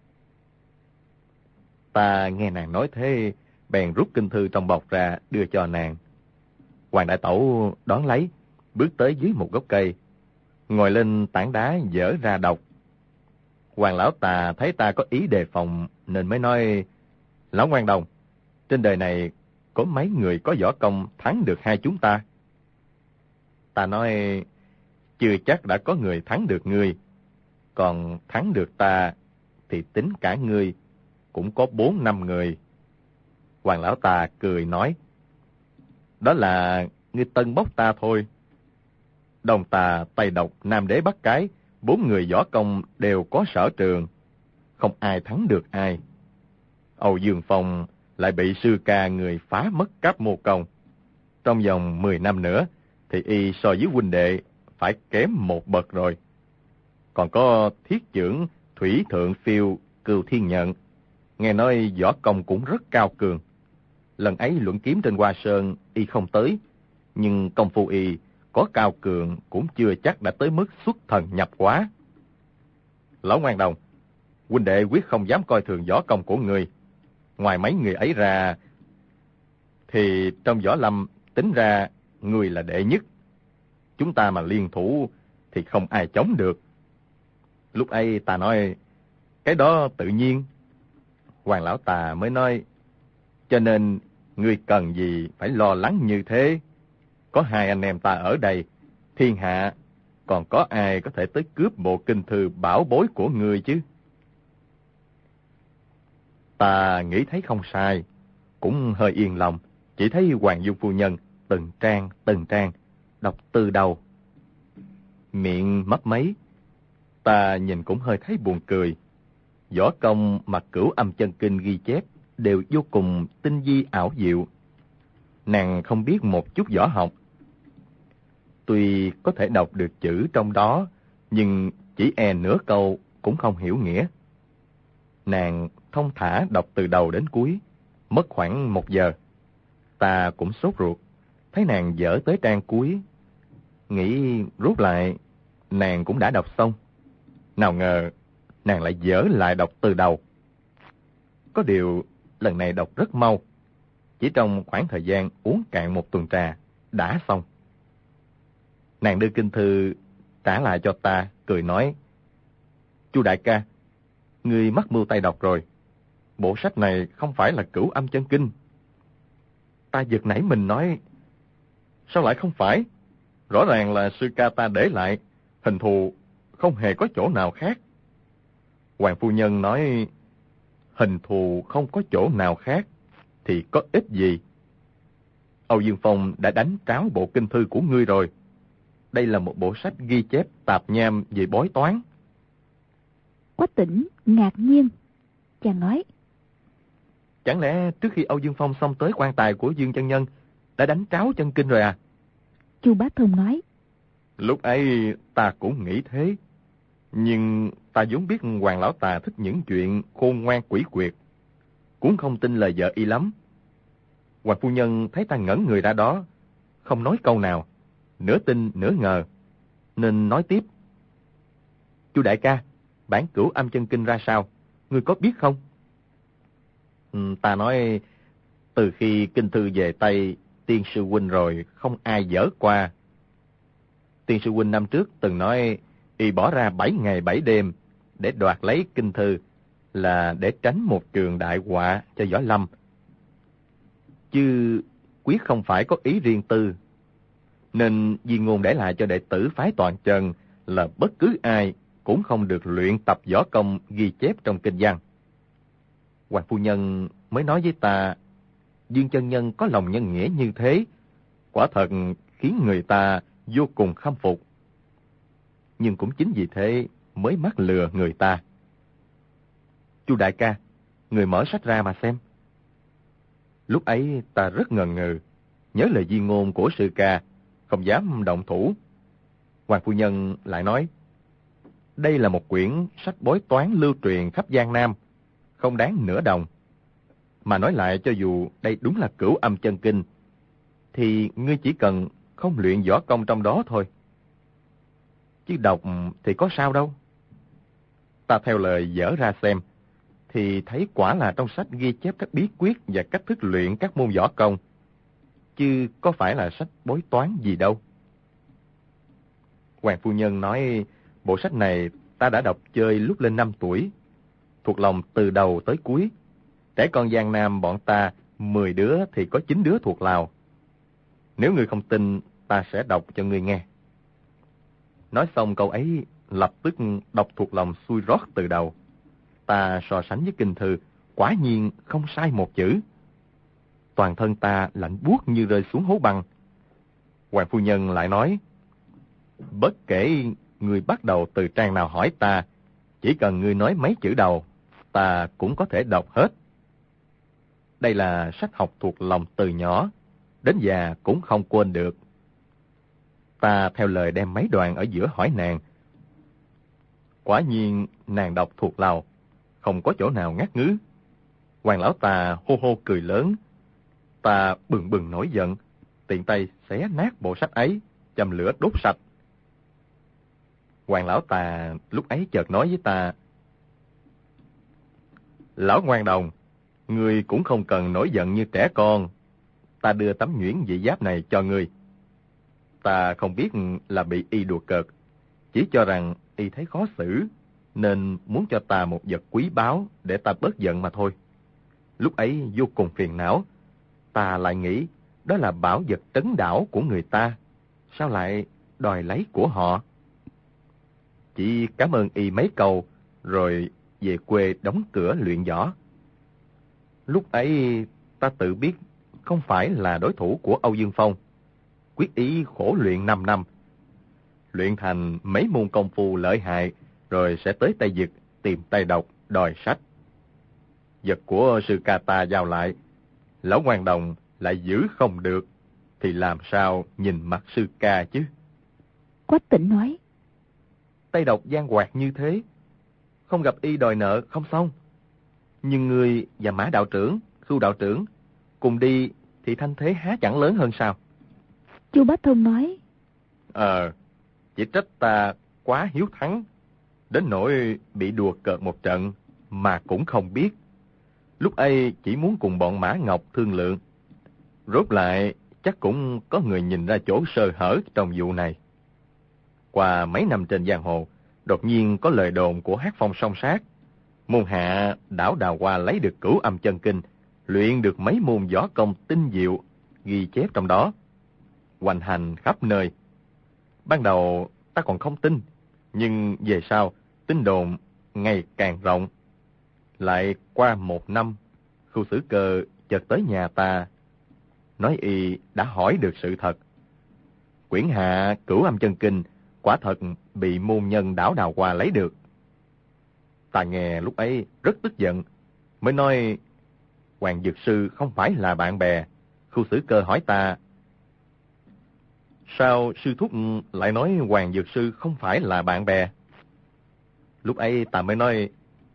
Ta nghe nàng nói thế, bèn rút kinh thư trong bọc ra đưa cho nàng. Hoàng đại tẩu đón lấy, bước tới dưới một gốc cây, ngồi lên tảng đá dở ra đọc. Hoàng lão ta thấy ta có ý đề phòng nên mới nói, Lão ngoan đồng, trên đời này có mấy người có võ công thắng được hai chúng ta? Ta nói, chưa chắc đã có người thắng được ngươi, còn thắng được ta thì tính cả ngươi cũng có 4-5 người. Hoàng lão ta cười nói, đó là ngươi tân bốc ta thôi. Đông Tà, Tây Độc, Nam Đế, Bắc Cái, 4 người võ công đều có sở trường, không ai thắng được ai. Âu Dương Phong lại bị sư ca người phá mất Cáp Mô Công. Trong vòng 10 năm nữa thì y so với huynh đệ phải kém một bậc rồi. Còn có thiết chưởng Thủy Thượng Phiêu Cừu Thiên Nhận, nghe nói võ công cũng rất cao cường. Lần ấy luận kiếm trên Hoa Sơn y không tới, nhưng công phu y có cao cường cũng chưa chắc đã tới mức xuất thần nhập hóa. Lão ngoan đồng, huynh đệ quyết không dám coi thường võ công của người. Ngoài mấy người ấy ra, thì trong võ lâm tính ra người là đệ nhất. Chúng ta mà liên thủ thì không ai chống được. Lúc ấy ta nói, cái đó tự nhiên. Hoàng lão ta mới nói, cho nên ngươi cần gì phải lo lắng như thế. Có hai anh em ta ở đây, thiên hạ còn có ai có thể tới cướp bộ kinh thư bảo bối của ngươi chứ? Ta nghĩ thấy không sai, cũng hơi yên lòng, chỉ thấy Hoàng dung phu nhân từng trang đọc từ đầu, miệng mấp máy. Ta nhìn cũng hơi thấy buồn cười. Võ công mà Cửu Âm Chân Kinh ghi chép đều vô cùng tinh vi ảo diệu. Nàng không biết một chút võ học. Tuy có thể đọc được chữ trong đó, nhưng chỉ e nửa câu cũng không hiểu nghĩa. Nàng thông thả đọc từ đầu đến cuối, mất khoảng 1 giờ. Ta cũng sốt ruột, thấy nàng dở tới trang cuối, nghĩ rút lại, nàng cũng đã đọc xong. Nào ngờ, nàng lại dở lại đọc từ đầu. Có điều, lần này đọc rất mau. Chỉ trong khoảng thời gian uống cạn 1 tuần trà, đã xong. Nàng đưa kinh thư trả lại cho ta, cười nói: "Chu đại ca, ngươi mắc mưu tay đọc rồi. Bộ sách này không phải là Cửu Âm Chân Kinh." Ta giật nảy mình nói: "Sao lại không phải? Rõ ràng là sư ca ta để lại, hình thù không hề có chỗ nào khác." Hoàng phu nhân nói: "Hình thù không có chỗ nào khác thì có ích gì? Âu Dương Phong đã đánh tráo bộ kinh thư của ngươi rồi. Đây là một bộ sách ghi chép tạp nham về bói toán." Quách Tĩnh ngạc nhiên. Chàng nói: "Chẳng lẽ trước khi Âu Dương Phong xông tới quan tài của Dương chân nhân đã đánh tráo chân kinh rồi à?" Chu Bá Thông nói: Lúc ấy ta cũng nghĩ thế. Nhưng ta vốn biết Hoàng lão tà thích những chuyện khôn ngoan quỷ quyệt, cũng không tin lời vợ y lắm. Hoàng phu nhân thấy ta ngẩn người ra đó, không nói câu nào, nửa tin nửa ngờ, nên nói tiếp: "Chu đại ca, bản Cửu Âm Chân Kinh ra sao, ngươi có biết không?" Ta nói: "Từ khi kinh thư về tay tiên sư huynh rồi, không ai dở qua. Tiên sư huynh năm trước từng nói y bỏ ra 7 ngày 7 đêm để đoạt lấy kinh thư là để tránh một trường đại họa cho Võ Lâm. Chứ quyết không phải có ý riêng tư. Nên di ngôn để lại cho đệ tử phái Toàn Chân là bất cứ ai cũng không được luyện tập võ công ghi chép trong kinh văn." Hoàng phu nhân mới nói với ta: "Dương chân nhân có lòng nhân nghĩa như thế, quả thật khiến người ta vô cùng khâm phục. Nhưng cũng chính vì thế mới mắc lừa người ta." "Chu đại ca, người mở sách ra mà xem." Lúc ấy ta rất ngần ngừ, nhớ lời di ngôn của sư ca, không dám động thủ. Hoàng phu nhân lại nói: "Đây là một quyển sách bói toán lưu truyền khắp Giang Nam, không đáng nửa đồng. Mà nói lại, cho dù đây đúng là Cửu Âm Chân Kinh, thì ngươi chỉ cần không luyện võ công trong đó thôi. Chứ đọc thì có sao đâu." Ta theo lời dở ra xem, thì thấy quả là trong sách ghi chép các bí quyết và cách thức luyện các môn võ công, chứ có phải là sách bói toán gì đâu. Hoàng phu nhân nói: "Bộ sách này ta đã đọc chơi lúc lên 5 tuổi, thuộc lòng từ đầu tới cuối. Trẻ con Giang Nam bọn ta 10 đứa thì có 9 đứa thuộc Lào. Nếu ngươi không tin, ta sẽ đọc cho ngươi nghe." Nói xong câu ấy, lập tức đọc thuộc lòng xuôi rót từ đầu. Ta so sánh với kinh thư, quả nhiên không sai một chữ. Toàn thân ta lạnh buốt như rơi xuống hố băng. Hoàng phu nhân lại nói: "Bất kể ngươi bắt đầu từ trang nào hỏi ta, chỉ cần ngươi nói mấy chữ đầu, ta cũng có thể đọc hết. Đây là sách học thuộc lòng từ nhỏ, đến già cũng không quên được." Ta theo lời đem mấy đoạn ở giữa hỏi nàng. Quả nhiên nàng đọc thuộc lòng, không có chỗ nào ngắt ngứ. Hoàng lão tà hô hô cười lớn. Ta bừng bừng nổi giận, tiện tay xé nát bộ sách ấy, châm lửa đốt sạch. Hoàng lão tà lúc ấy chợt nói với ta: "Lão Ngoan Đồng, ngươi cũng không cần nổi giận như trẻ con. Ta đưa tấm nhuyễn dị giáp này cho ngươi." Ta không biết là bị y đùa cợt, chỉ cho rằng y thấy khó xử, nên muốn cho ta một vật quý báu để ta bớt giận mà thôi. Lúc ấy vô cùng phiền não, ta lại nghĩ đó là bảo vật trấn đảo của người ta, sao lại đòi lấy của họ. Chỉ cảm ơn y mấy câu, rồi về quê đóng cửa luyện võ. Lúc ấy ta tự biết không phải là đối thủ của Âu Dương Phong, quyết ý khổ luyện 5 năm. Luyện thành mấy môn công phu lợi hại, rồi sẽ tới Tây Vực tìm tay độc đòi sách. Vật của sư ca ta giao lại, Lão Ngoan Đồng lại giữ không được, thì làm sao nhìn mặt sư ca chứ?" Quách Tĩnh nói: tay độc giang hoạt như thế, không gặp y đòi nợ không xong. Nhưng ngươi và Mã đạo trưởng, Khưu đạo trưởng cùng đi thì thanh thế há chẳng lớn hơn sao? Chu Bá Thông nói, chỉ trách ta quá hiếu thắng, đến nỗi bị đùa cợt một trận mà cũng không biết. Lúc ấy chỉ muốn cùng bọn Mã Ngọc thương lượng. Rốt lại chắc cũng có người nhìn ra chỗ sơ hở trong vụ này. Qua mấy năm trên giang hồ, đột nhiên có lời đồn của Hát Phong song sát. Môn hạ đảo Đào Hoa lấy được Cửu Âm Chân Kinh, luyện được mấy môn võ công tinh diệu, ghi chép trong đó, hoành hành khắp nơi. Ban đầu ta còn không tin, nhưng về sau tin đồn ngày càng rộng. Lại qua 1 năm, Khưu Xử Cơ chợt tới nhà ta, nói y đã hỏi được sự thật. Quyển hạ Cửu Âm Chân Kinh quả thật bị môn nhân đảo Đào Hoa lấy được. Ta nghe lúc ấy rất tức giận, mới nói Hoàng Dược Sư không phải là bạn bè. Khưu Xử Cơ hỏi ta, sao sư thúc lại nói Hoàng Dược Sư không phải là bạn bè? Lúc ấy ta mới nói,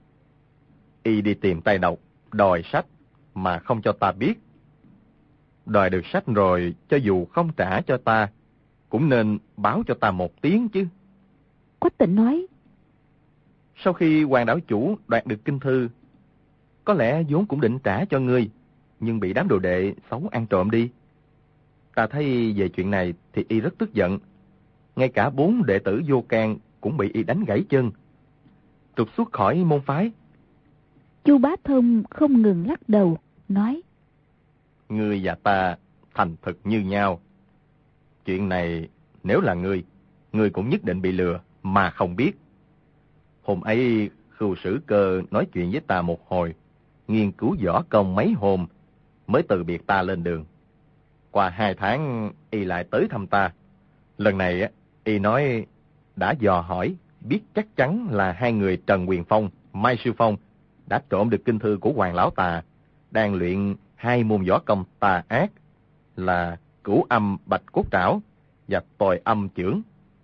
y đi tìm tay độc, đòi sách mà không cho ta biết. Đòi được sách rồi, cho dù không trả cho ta, cũng nên báo cho ta một tiếng chứ. Quách Tịnh nói, sau khi Hoàng đảo chủ đoạt được kinh thư, có lẽ vốn cũng định trả cho ngươi, nhưng bị đám đồ đệ xấu ăn trộm đi. Ta thấy về chuyện này thì y rất tức giận. Ngay cả 4 đệ tử vô can cũng bị y đánh gãy chân, trục xuất khỏi môn phái. Chu Bá Thông không ngừng lắc đầu, nói, Ngươi và ta thành thực như nhau. Chuyện này nếu là ngươi cũng nhất định bị lừa mà không biết. Hôm ấy Khưu Xử Cơ nói chuyện với ta một hồi, nghiên cứu võ công mấy hôm, mới từ biệt ta lên đường. Qua 2 tháng, y lại tới thăm ta. Lần này, y nói đã dò hỏi, biết chắc chắn là 2 người Trần Quyền Phong, Mai Sư Phong đã trộm được kinh thư của Hoàng Lão Tà, đang luyện 2 môn võ công tà ác là Cửu Âm Bạch Cốt Trảo và Tồi Âm Chưởng.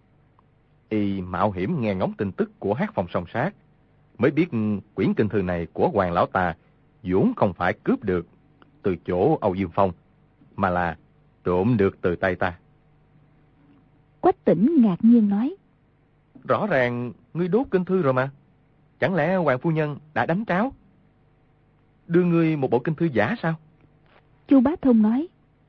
Y mạo hiểm nghe ngóng tin tức của Hát Phong song sát, mới biết quyển kinh thư này của Hoàng Lão Tà vốn không phải cướp được từ chỗ Âu Dương Phong, mà là trộm được từ tay ta. Quách Tĩnh ngạc nhiên nói, rõ ràng ngươi đốt kinh thư rồi mà. Chẳng lẽ Hoàng phu nhân đã đánh tráo, đưa ngươi một bộ kinh thư giả sao? Chu Bá Thông nói,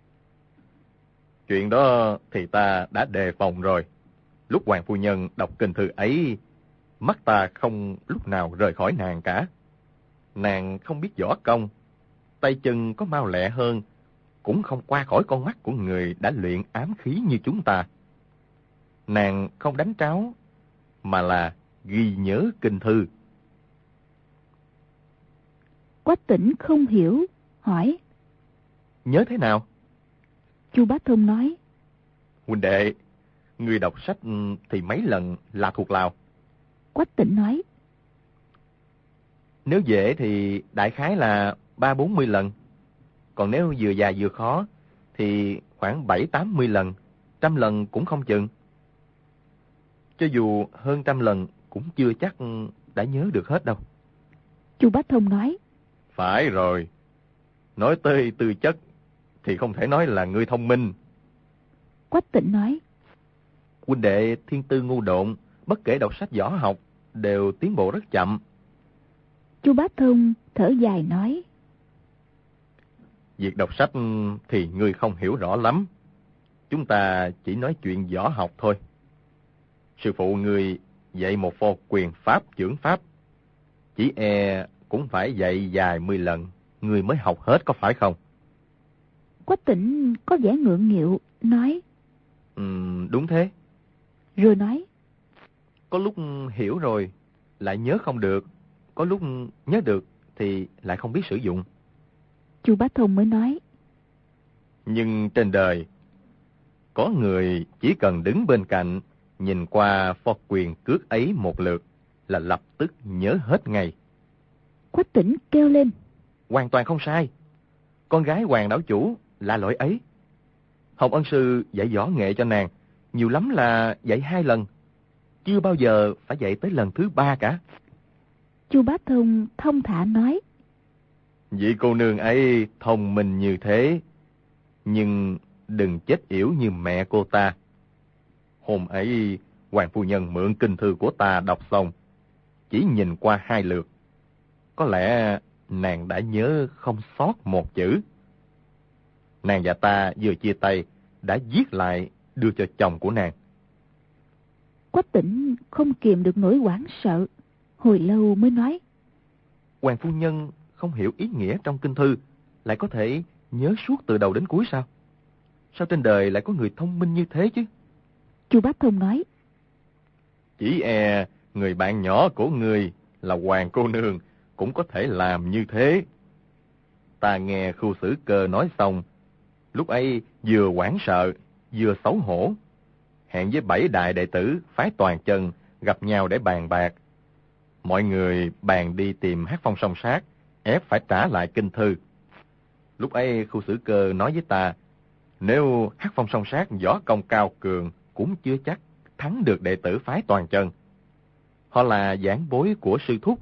chuyện đó thì ta đã đề phòng rồi. Lúc Hoàng phu nhân đọc kinh thư ấy, mắt ta không lúc nào rời khỏi nàng cả. Nàng không biết võ công, tay chân có mau lẹ hơn, cũng không qua khỏi con mắt của người đã luyện ám khí như chúng ta. Nàng không đánh tráo, mà là ghi nhớ kinh thư. Quách Tĩnh không hiểu, hỏi, nhớ thế nào? Chu Bá Thông nói, Huynh đệ, người đọc sách thì mấy lần là thuộc lào? Quách Tĩnh nói, nếu dễ thì đại khái là 30-40 lần. Còn nếu vừa dài vừa khó thì khoảng 70-80 lần, 100 lần cũng không chừng. Cho dù hơn 100 lần cũng chưa chắc đã nhớ được hết đâu. Chu Bá Thông nói, phải rồi. Nói tới tư chất thì không thể nói là ngươi thông minh. Quách Tĩnh nói, huynh đệ thiên tư ngu độn, bất kể đọc sách võ học đều tiến bộ rất chậm. Chu Bá Thông thở dài nói, việc đọc sách thì ngươi không hiểu rõ lắm. Chúng ta chỉ nói chuyện võ học thôi. Sư phụ ngươi dạy một pho quyền pháp chưởng pháp, chỉ cũng phải dạy vài 10 lần, ngươi mới học hết có phải không? Quách Tĩnh có vẻ ngượng nghịu, nói, đúng thế. Rồi nói, có lúc hiểu rồi lại nhớ không được, có lúc nhớ được thì lại không biết sử dụng. Chu Bá Thông mới nói, nhưng trên đời có người chỉ cần đứng bên cạnh, nhìn qua pho quyền cước ấy một lượt là lập tức nhớ hết ngay. Quách Tĩnh kêu lên, hoàn toàn không sai. Con gái Hoàng đảo chủ là loại ấy. Hồng Ân sư dạy võ nghệ cho nàng, nhiều lắm là dạy 2 lần. chưa bao giờ phải dạy tới lần thứ 3 cả. Chu Bá Thông thông thả nói: Vị cô nương ấy thông minh như thế, nhưng đừng chết yểu như mẹ cô ta. Hôm ấy, hoàng phu nhân mượn kinh thư của ta đọc xong, chỉ nhìn qua 2 lượt. Có lẽ nàng đã nhớ không sót một chữ. Nàng và ta vừa chia tay, đã viết lại đưa cho chồng của nàng. Quách Tĩnh không kìm được nỗi hoảng sợ, hồi lâu mới nói: Hoàng phu nhân không hiểu ý nghĩa trong kinh thư, lại có thể nhớ suốt từ đầu đến cuối sao? Sao trên đời lại có người thông minh như thế chứ? Chu Bá Thông nói: Chỉ e người bạn nhỏ của ngươi là hoàng cô nương cũng có thể làm như thế. Ta nghe Khu Xử Cơ nói xong, lúc ấy vừa hoảng sợ, vừa xấu hổ. Hẹn với 7 đại đệ tử phái Toàn Chân gặp nhau để bàn bạc. Mọi người bàn đi tìm Hắc Phong Song Sát, ép phải trả lại kinh thư. Lúc ấy Khu Xử Cơ nói với ta, nếu Hắc Phong Song Sát võ công cao cường cũng chưa chắc thắng được đệ tử phái Toàn Chân. Họ là giảng bối của sư thúc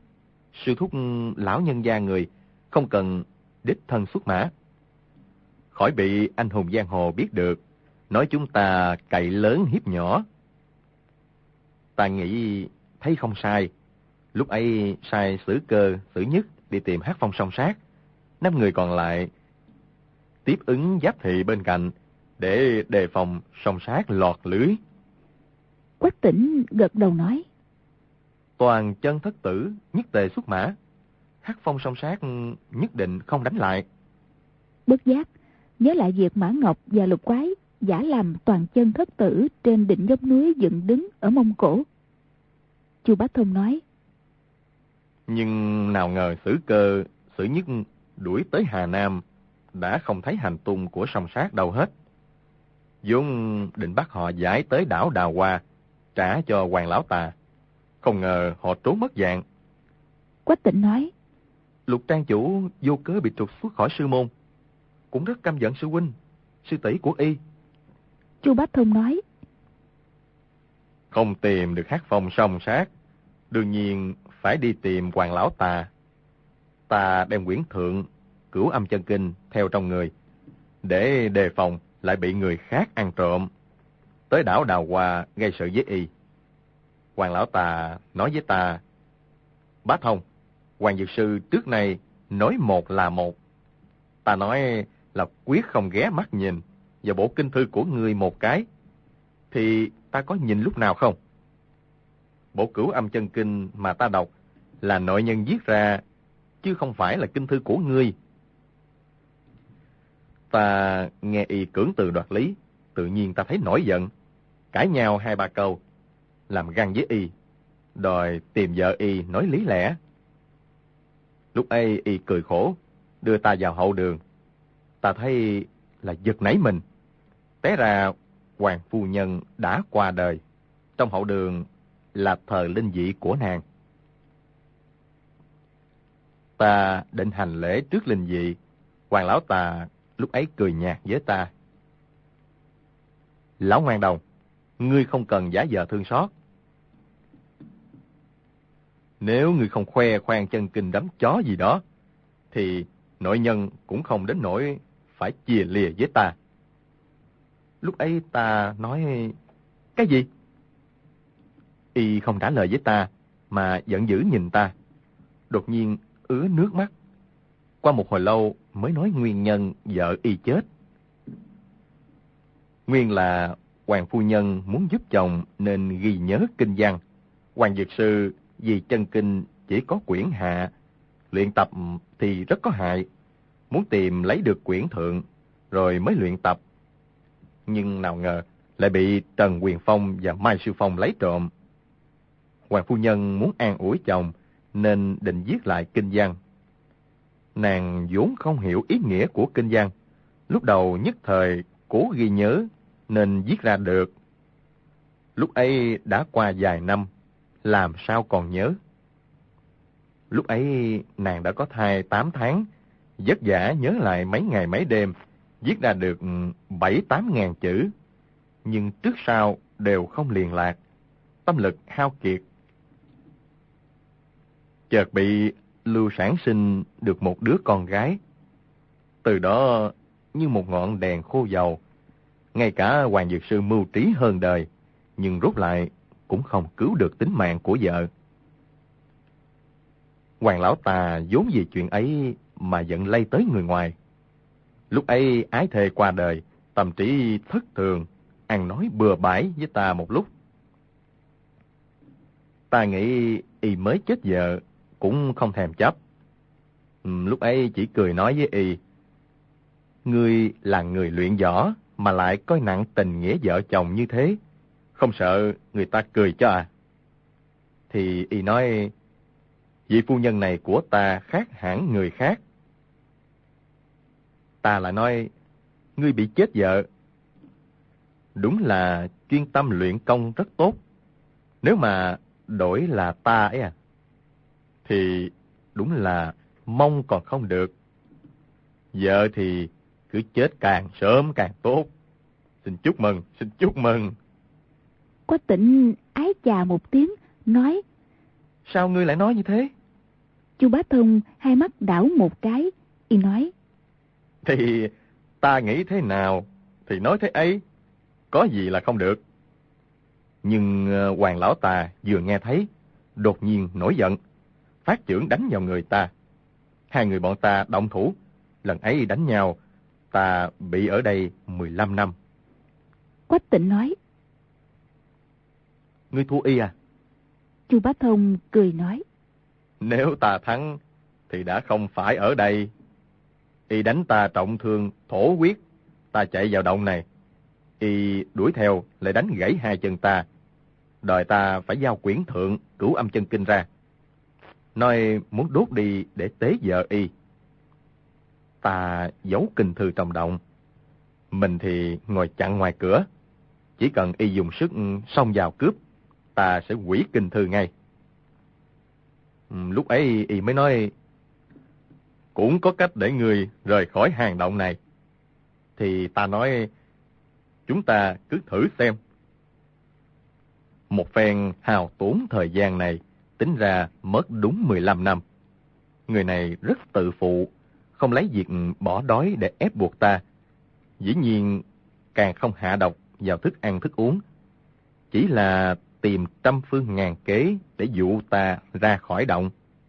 lão nhân gia người, không cần đích thân xuất mã. Khỏi bị anh hùng giang hồ biết được, nói chúng ta cậy lớn hiếp nhỏ. Ta nghĩ thấy không sai. Lúc ấy sai Xử Cơ, Xử Nhất đi tìm Hắc Phong Song Sát, 5 người còn lại tiếp ứng giáp thị bên cạnh để đề phòng Song Sát lọt lưới. Quách Tĩnh gật đầu nói: Toàn Chân thất tử nhất tề xuất mã, Hắc Phong Song Sát nhất định không đánh lại. Bất giác nhớ lại việc Mã Ngọc và Lục Quái giả làm Toàn Chân thất tử trên đỉnh dốc núi dựng đứng ở Mông Cổ. Chu Bá Thông nói: Nhưng nào ngờ Xử Cơ, Xử Nhất đuổi tới Hà Nam, đã không thấy hành tung của Song Sát đâu hết. vốn định bắt họ giải tới đảo Đào Hoa, trả cho Hoàng lão ta. Không ngờ họ trốn mất dạng. Quách Tĩnh nói: Lục trang chủ vô cớ bị trục xuất khỏi sư môn, cũng rất căm giận sư huynh, sư tỷ của y. Chu Bá Thông nói: Không tìm được Hắc Phong Song Sát, đương nhiên phải đi tìm Hoàng lão ta. Ta đem quyển thượng Cửu Âm Chân Kinh theo trong người, để đề phòng lại bị người khác ăn trộm, tới đảo Đào Hoa gây sự với y. Hoàng lão ta nói với ta: Bá Thông, Hoàng dược sư trước nay nói một là một. Ta nói là quyết không ghé mắt nhìn vào bộ kinh thư của ngươi một cái, thì ta có nhìn lúc nào không? Bộ Cửu Âm Chân Kinh mà ta đọc là nội nhân viết ra, chứ không phải là kinh thư của ngươi. Ta nghe y cưỡng từ đoạt lý, tự nhiên ta thấy nổi giận, cãi nhau 2-3 câu, làm găng với y, đòi tìm vợ y nói lý lẽ. Lúc ấy y cười khổ, đưa ta vào hậu đường. Ta thấy là giật nảy mình. Té ra Hoàng phu nhân đã qua đời. Trong hậu đường là thờ linh vị của nàng. Ta định hành lễ trước linh vị. Hoàng lão ta lúc ấy cười nhạt với ta: Lão ngoan đồng, ngươi không cần giả vờ thương xót. Nếu ngươi không khoe khoang chân kinh đấm chó gì đó, thì nội nhân cũng không đến nỗi phải chia lìa với ta. Lúc ấy ta nói: Cái gì? Y không trả lời với ta, mà giận dữ nhìn ta, đột nhiên ứa nước mắt. Qua một hồi lâu mới nói nguyên nhân vợ y chết. Nguyên là Hoàng phu nhân muốn giúp chồng nên ghi nhớ kinh văn. Hoàng dược sư vì chân kinh chỉ có quyển hạ, luyện tập thì rất có hại, muốn tìm lấy được quyển thượng rồi mới luyện tập. Nhưng nào ngờ lại bị Trần Quyền Phong và Mai Sư Phong lấy trộm. Hoàng phu nhân muốn an ủi chồng nên định viết lại kinh văn. Nàng vốn không hiểu ý nghĩa của kinh văn, lúc đầu nhất thời cố ghi nhớ nên viết ra được. Lúc ấy đã qua vài năm, làm sao còn nhớ. Lúc ấy nàng đã có thai 8 tháng, vất vả nhớ lại mấy ngày mấy đêm, viết ra được 7-8 ngàn chữ, nhưng trước sau đều không liền lạc. tâm lực hao kiệt. Chợt bị Lưu sản sinh được một đứa con gái. Từ đó như một ngọn đèn khô dầu, ngay cả Hoàng Dược Sư mưu trí hơn đời, nhưng rốt lại cũng không cứu được tính mạng của vợ. Hoàng lão tà vốn vì chuyện ấy mà giận lây tới người ngoài. Lúc ấy ái thề qua đời, tâm trí thất thường, ăn nói bừa bãi với ta một lúc. Ta nghĩ y mới chết vợ cũng không thèm chấp. Lúc ấy chỉ cười nói với y, ngươi là người luyện võ mà lại coi nặng tình nghĩa vợ chồng như thế, không sợ người ta cười cho à? Thì y nói, vị phu nhân này của ta khác hẳn người khác. Ta lại nói, ngươi bị chết vợ. Đúng là chuyên tâm luyện công rất tốt. Nếu mà đổi là ta ấy à, thì đúng là mong còn không được. Vợ thì cứ chết càng sớm càng tốt. Xin chúc mừng, xin chúc mừng. Quách Tĩnh ái chà một tiếng, nói, sao ngươi lại nói như thế? Chu Bá Thông hai mắt đảo một cái, y nói, Thì ta nghĩ thế nào thì nói thế ấy, có gì là không được. Nhưng Hoàng lão tà vừa nghe thấy, đột nhiên nổi giận, phát chưởng đánh vào người ta. Hai người bọn ta động thủ, lần ấy đánh nhau, ta bị ở đây 15 năm. Quách Tĩnh nói, Ngươi thua y à? Chu Bá Thông cười nói, Nếu ta thắng thì đã không phải ở đây. Y đánh ta trọng thương thổ huyết, ta chạy vào động này. Y đuổi theo lại đánh gãy hai chân ta, đòi ta phải giao quyển thượng Cửu Âm Chân Kinh ra, nói muốn đốt đi để tế vợ y. Ta giấu kinh thư trong động, mình thì ngồi chặn ngoài cửa. Chỉ cần y dùng sức xông vào cướp, ta sẽ hủy kinh thư ngay. Lúc ấy y mới nói, cũng có cách để người rời khỏi hang động này. Thì ta nói, chúng ta cứ thử xem. Một phen hao tốn thời gian này, tính ra mất đúng 15 năm. Người này rất tự phụ, không lấy việc bỏ đói để ép buộc ta. Dĩ nhiên càng không hạ độc vào thức ăn thức uống. Chỉ là tìm trăm phương ngàn kế để dụ ta ra khỏi động.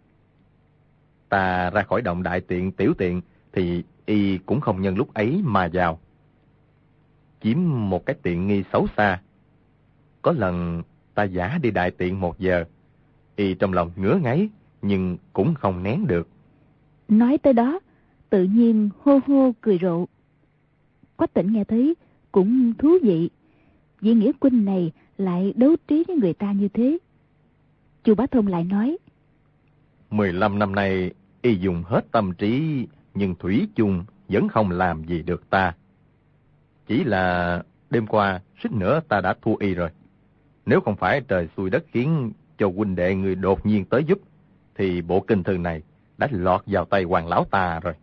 Ta ra khỏi động đại tiện tiểu tiện thì y cũng không nhân lúc ấy mà vào. Chiếm một cái tiện nghi xấu xa. Có lần ta giả đi đại tiện 1 giờ, y trong lòng ngứa ngáy nhưng cũng không nén được. Nói tới đó, tự nhiên hô hô cười rộ. Quách Tĩnh nghe thấy cũng thú vị, vị nghĩa huynh này lại đấu trí với người ta như thế. Chu Bá Thông lại nói, 15 năm nay y dùng hết tâm trí, nhưng thủy chung vẫn không làm gì được ta. Chỉ là đêm qua suýt nữa ta đã thua y rồi. Nếu không phải trời xui đất khiến cho huynh đệ người đột nhiên tới giúp, thì bộ kinh thư này đã lọt vào tay Hoàng lão tà rồi.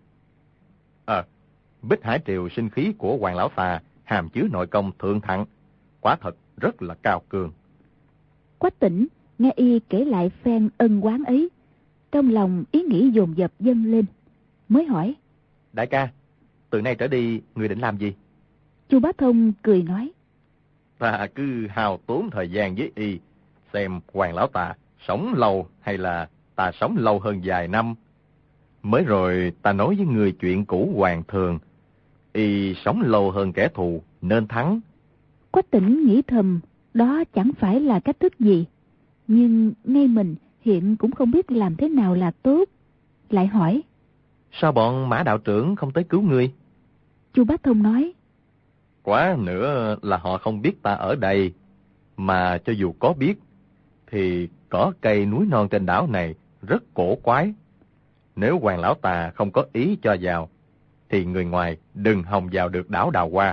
Bích Hải Triều sinh khí của Hoàng lão tà hàm chứa nội công thượng thặng, quả thật rất là cao cường. Quách Tĩnh nghe y kể lại phen ân oán ấy, trong lòng ý nghĩ dồn dập dâng lên, mới hỏi, Đại ca, từ nay trở đi người định làm gì? Chu Bá Thông cười nói, Ta cứ hao tốn thời gian với y, xem Hoàng lão tà sống lâu hay là ta sống lâu hơn vài năm. Mới rồi ta nói với người chuyện cũ Hoàng thường, y sống lâu hơn kẻ thù nên thắng. Quách Tĩnh nghĩ thầm, đó chẳng phải là cách thức gì, nhưng ngay mình hiện cũng không biết làm thế nào là tốt. Lại hỏi, Sao bọn Mã đạo trưởng không tới cứu ngươi? Chu Bá Thông nói, Quá nữa là họ không biết ta ở đây, mà cho dù có biết, thì cỏ cây núi non trên đảo này rất cổ quái. Nếu Hoàng lão tà không có ý cho vào, thì người ngoài đừng hòng vào được đảo Đào Hoa.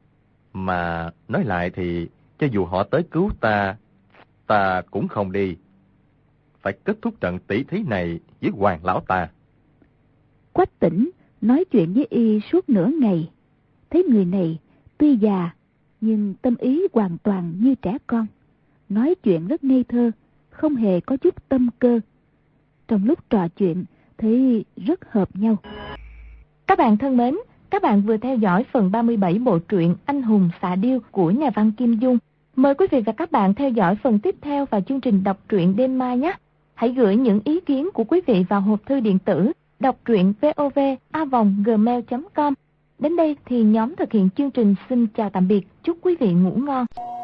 Mà nói lại thì, cho dù họ tới cứu ta, ta cũng không đi. Phải kết thúc trận tỷ thí này với Hoàng lão tà. Quách Tĩnh nói chuyện với y suốt nửa ngày, thấy người này tuy già nhưng tâm ý hoàn toàn như trẻ con, nói chuyện rất ngây thơ, không hề có chút tâm cơ. Trong lúc trò chuyện, thấy rất hợp nhau. Các bạn thân mến, các bạn vừa theo dõi phần 37 bộ truyện Anh hùng xạ điêu của nhà văn Kim Dung. Mời quý vị và các bạn theo dõi phần tiếp theo vào chương trình đọc truyện đêm mai nhé. Hãy gửi những ý kiến của quý vị vào hộp thư điện tử đọc truyện vov@gmail.com. Đến đây thì nhóm thực hiện chương trình xin chào tạm biệt, chúc quý vị ngủ ngon.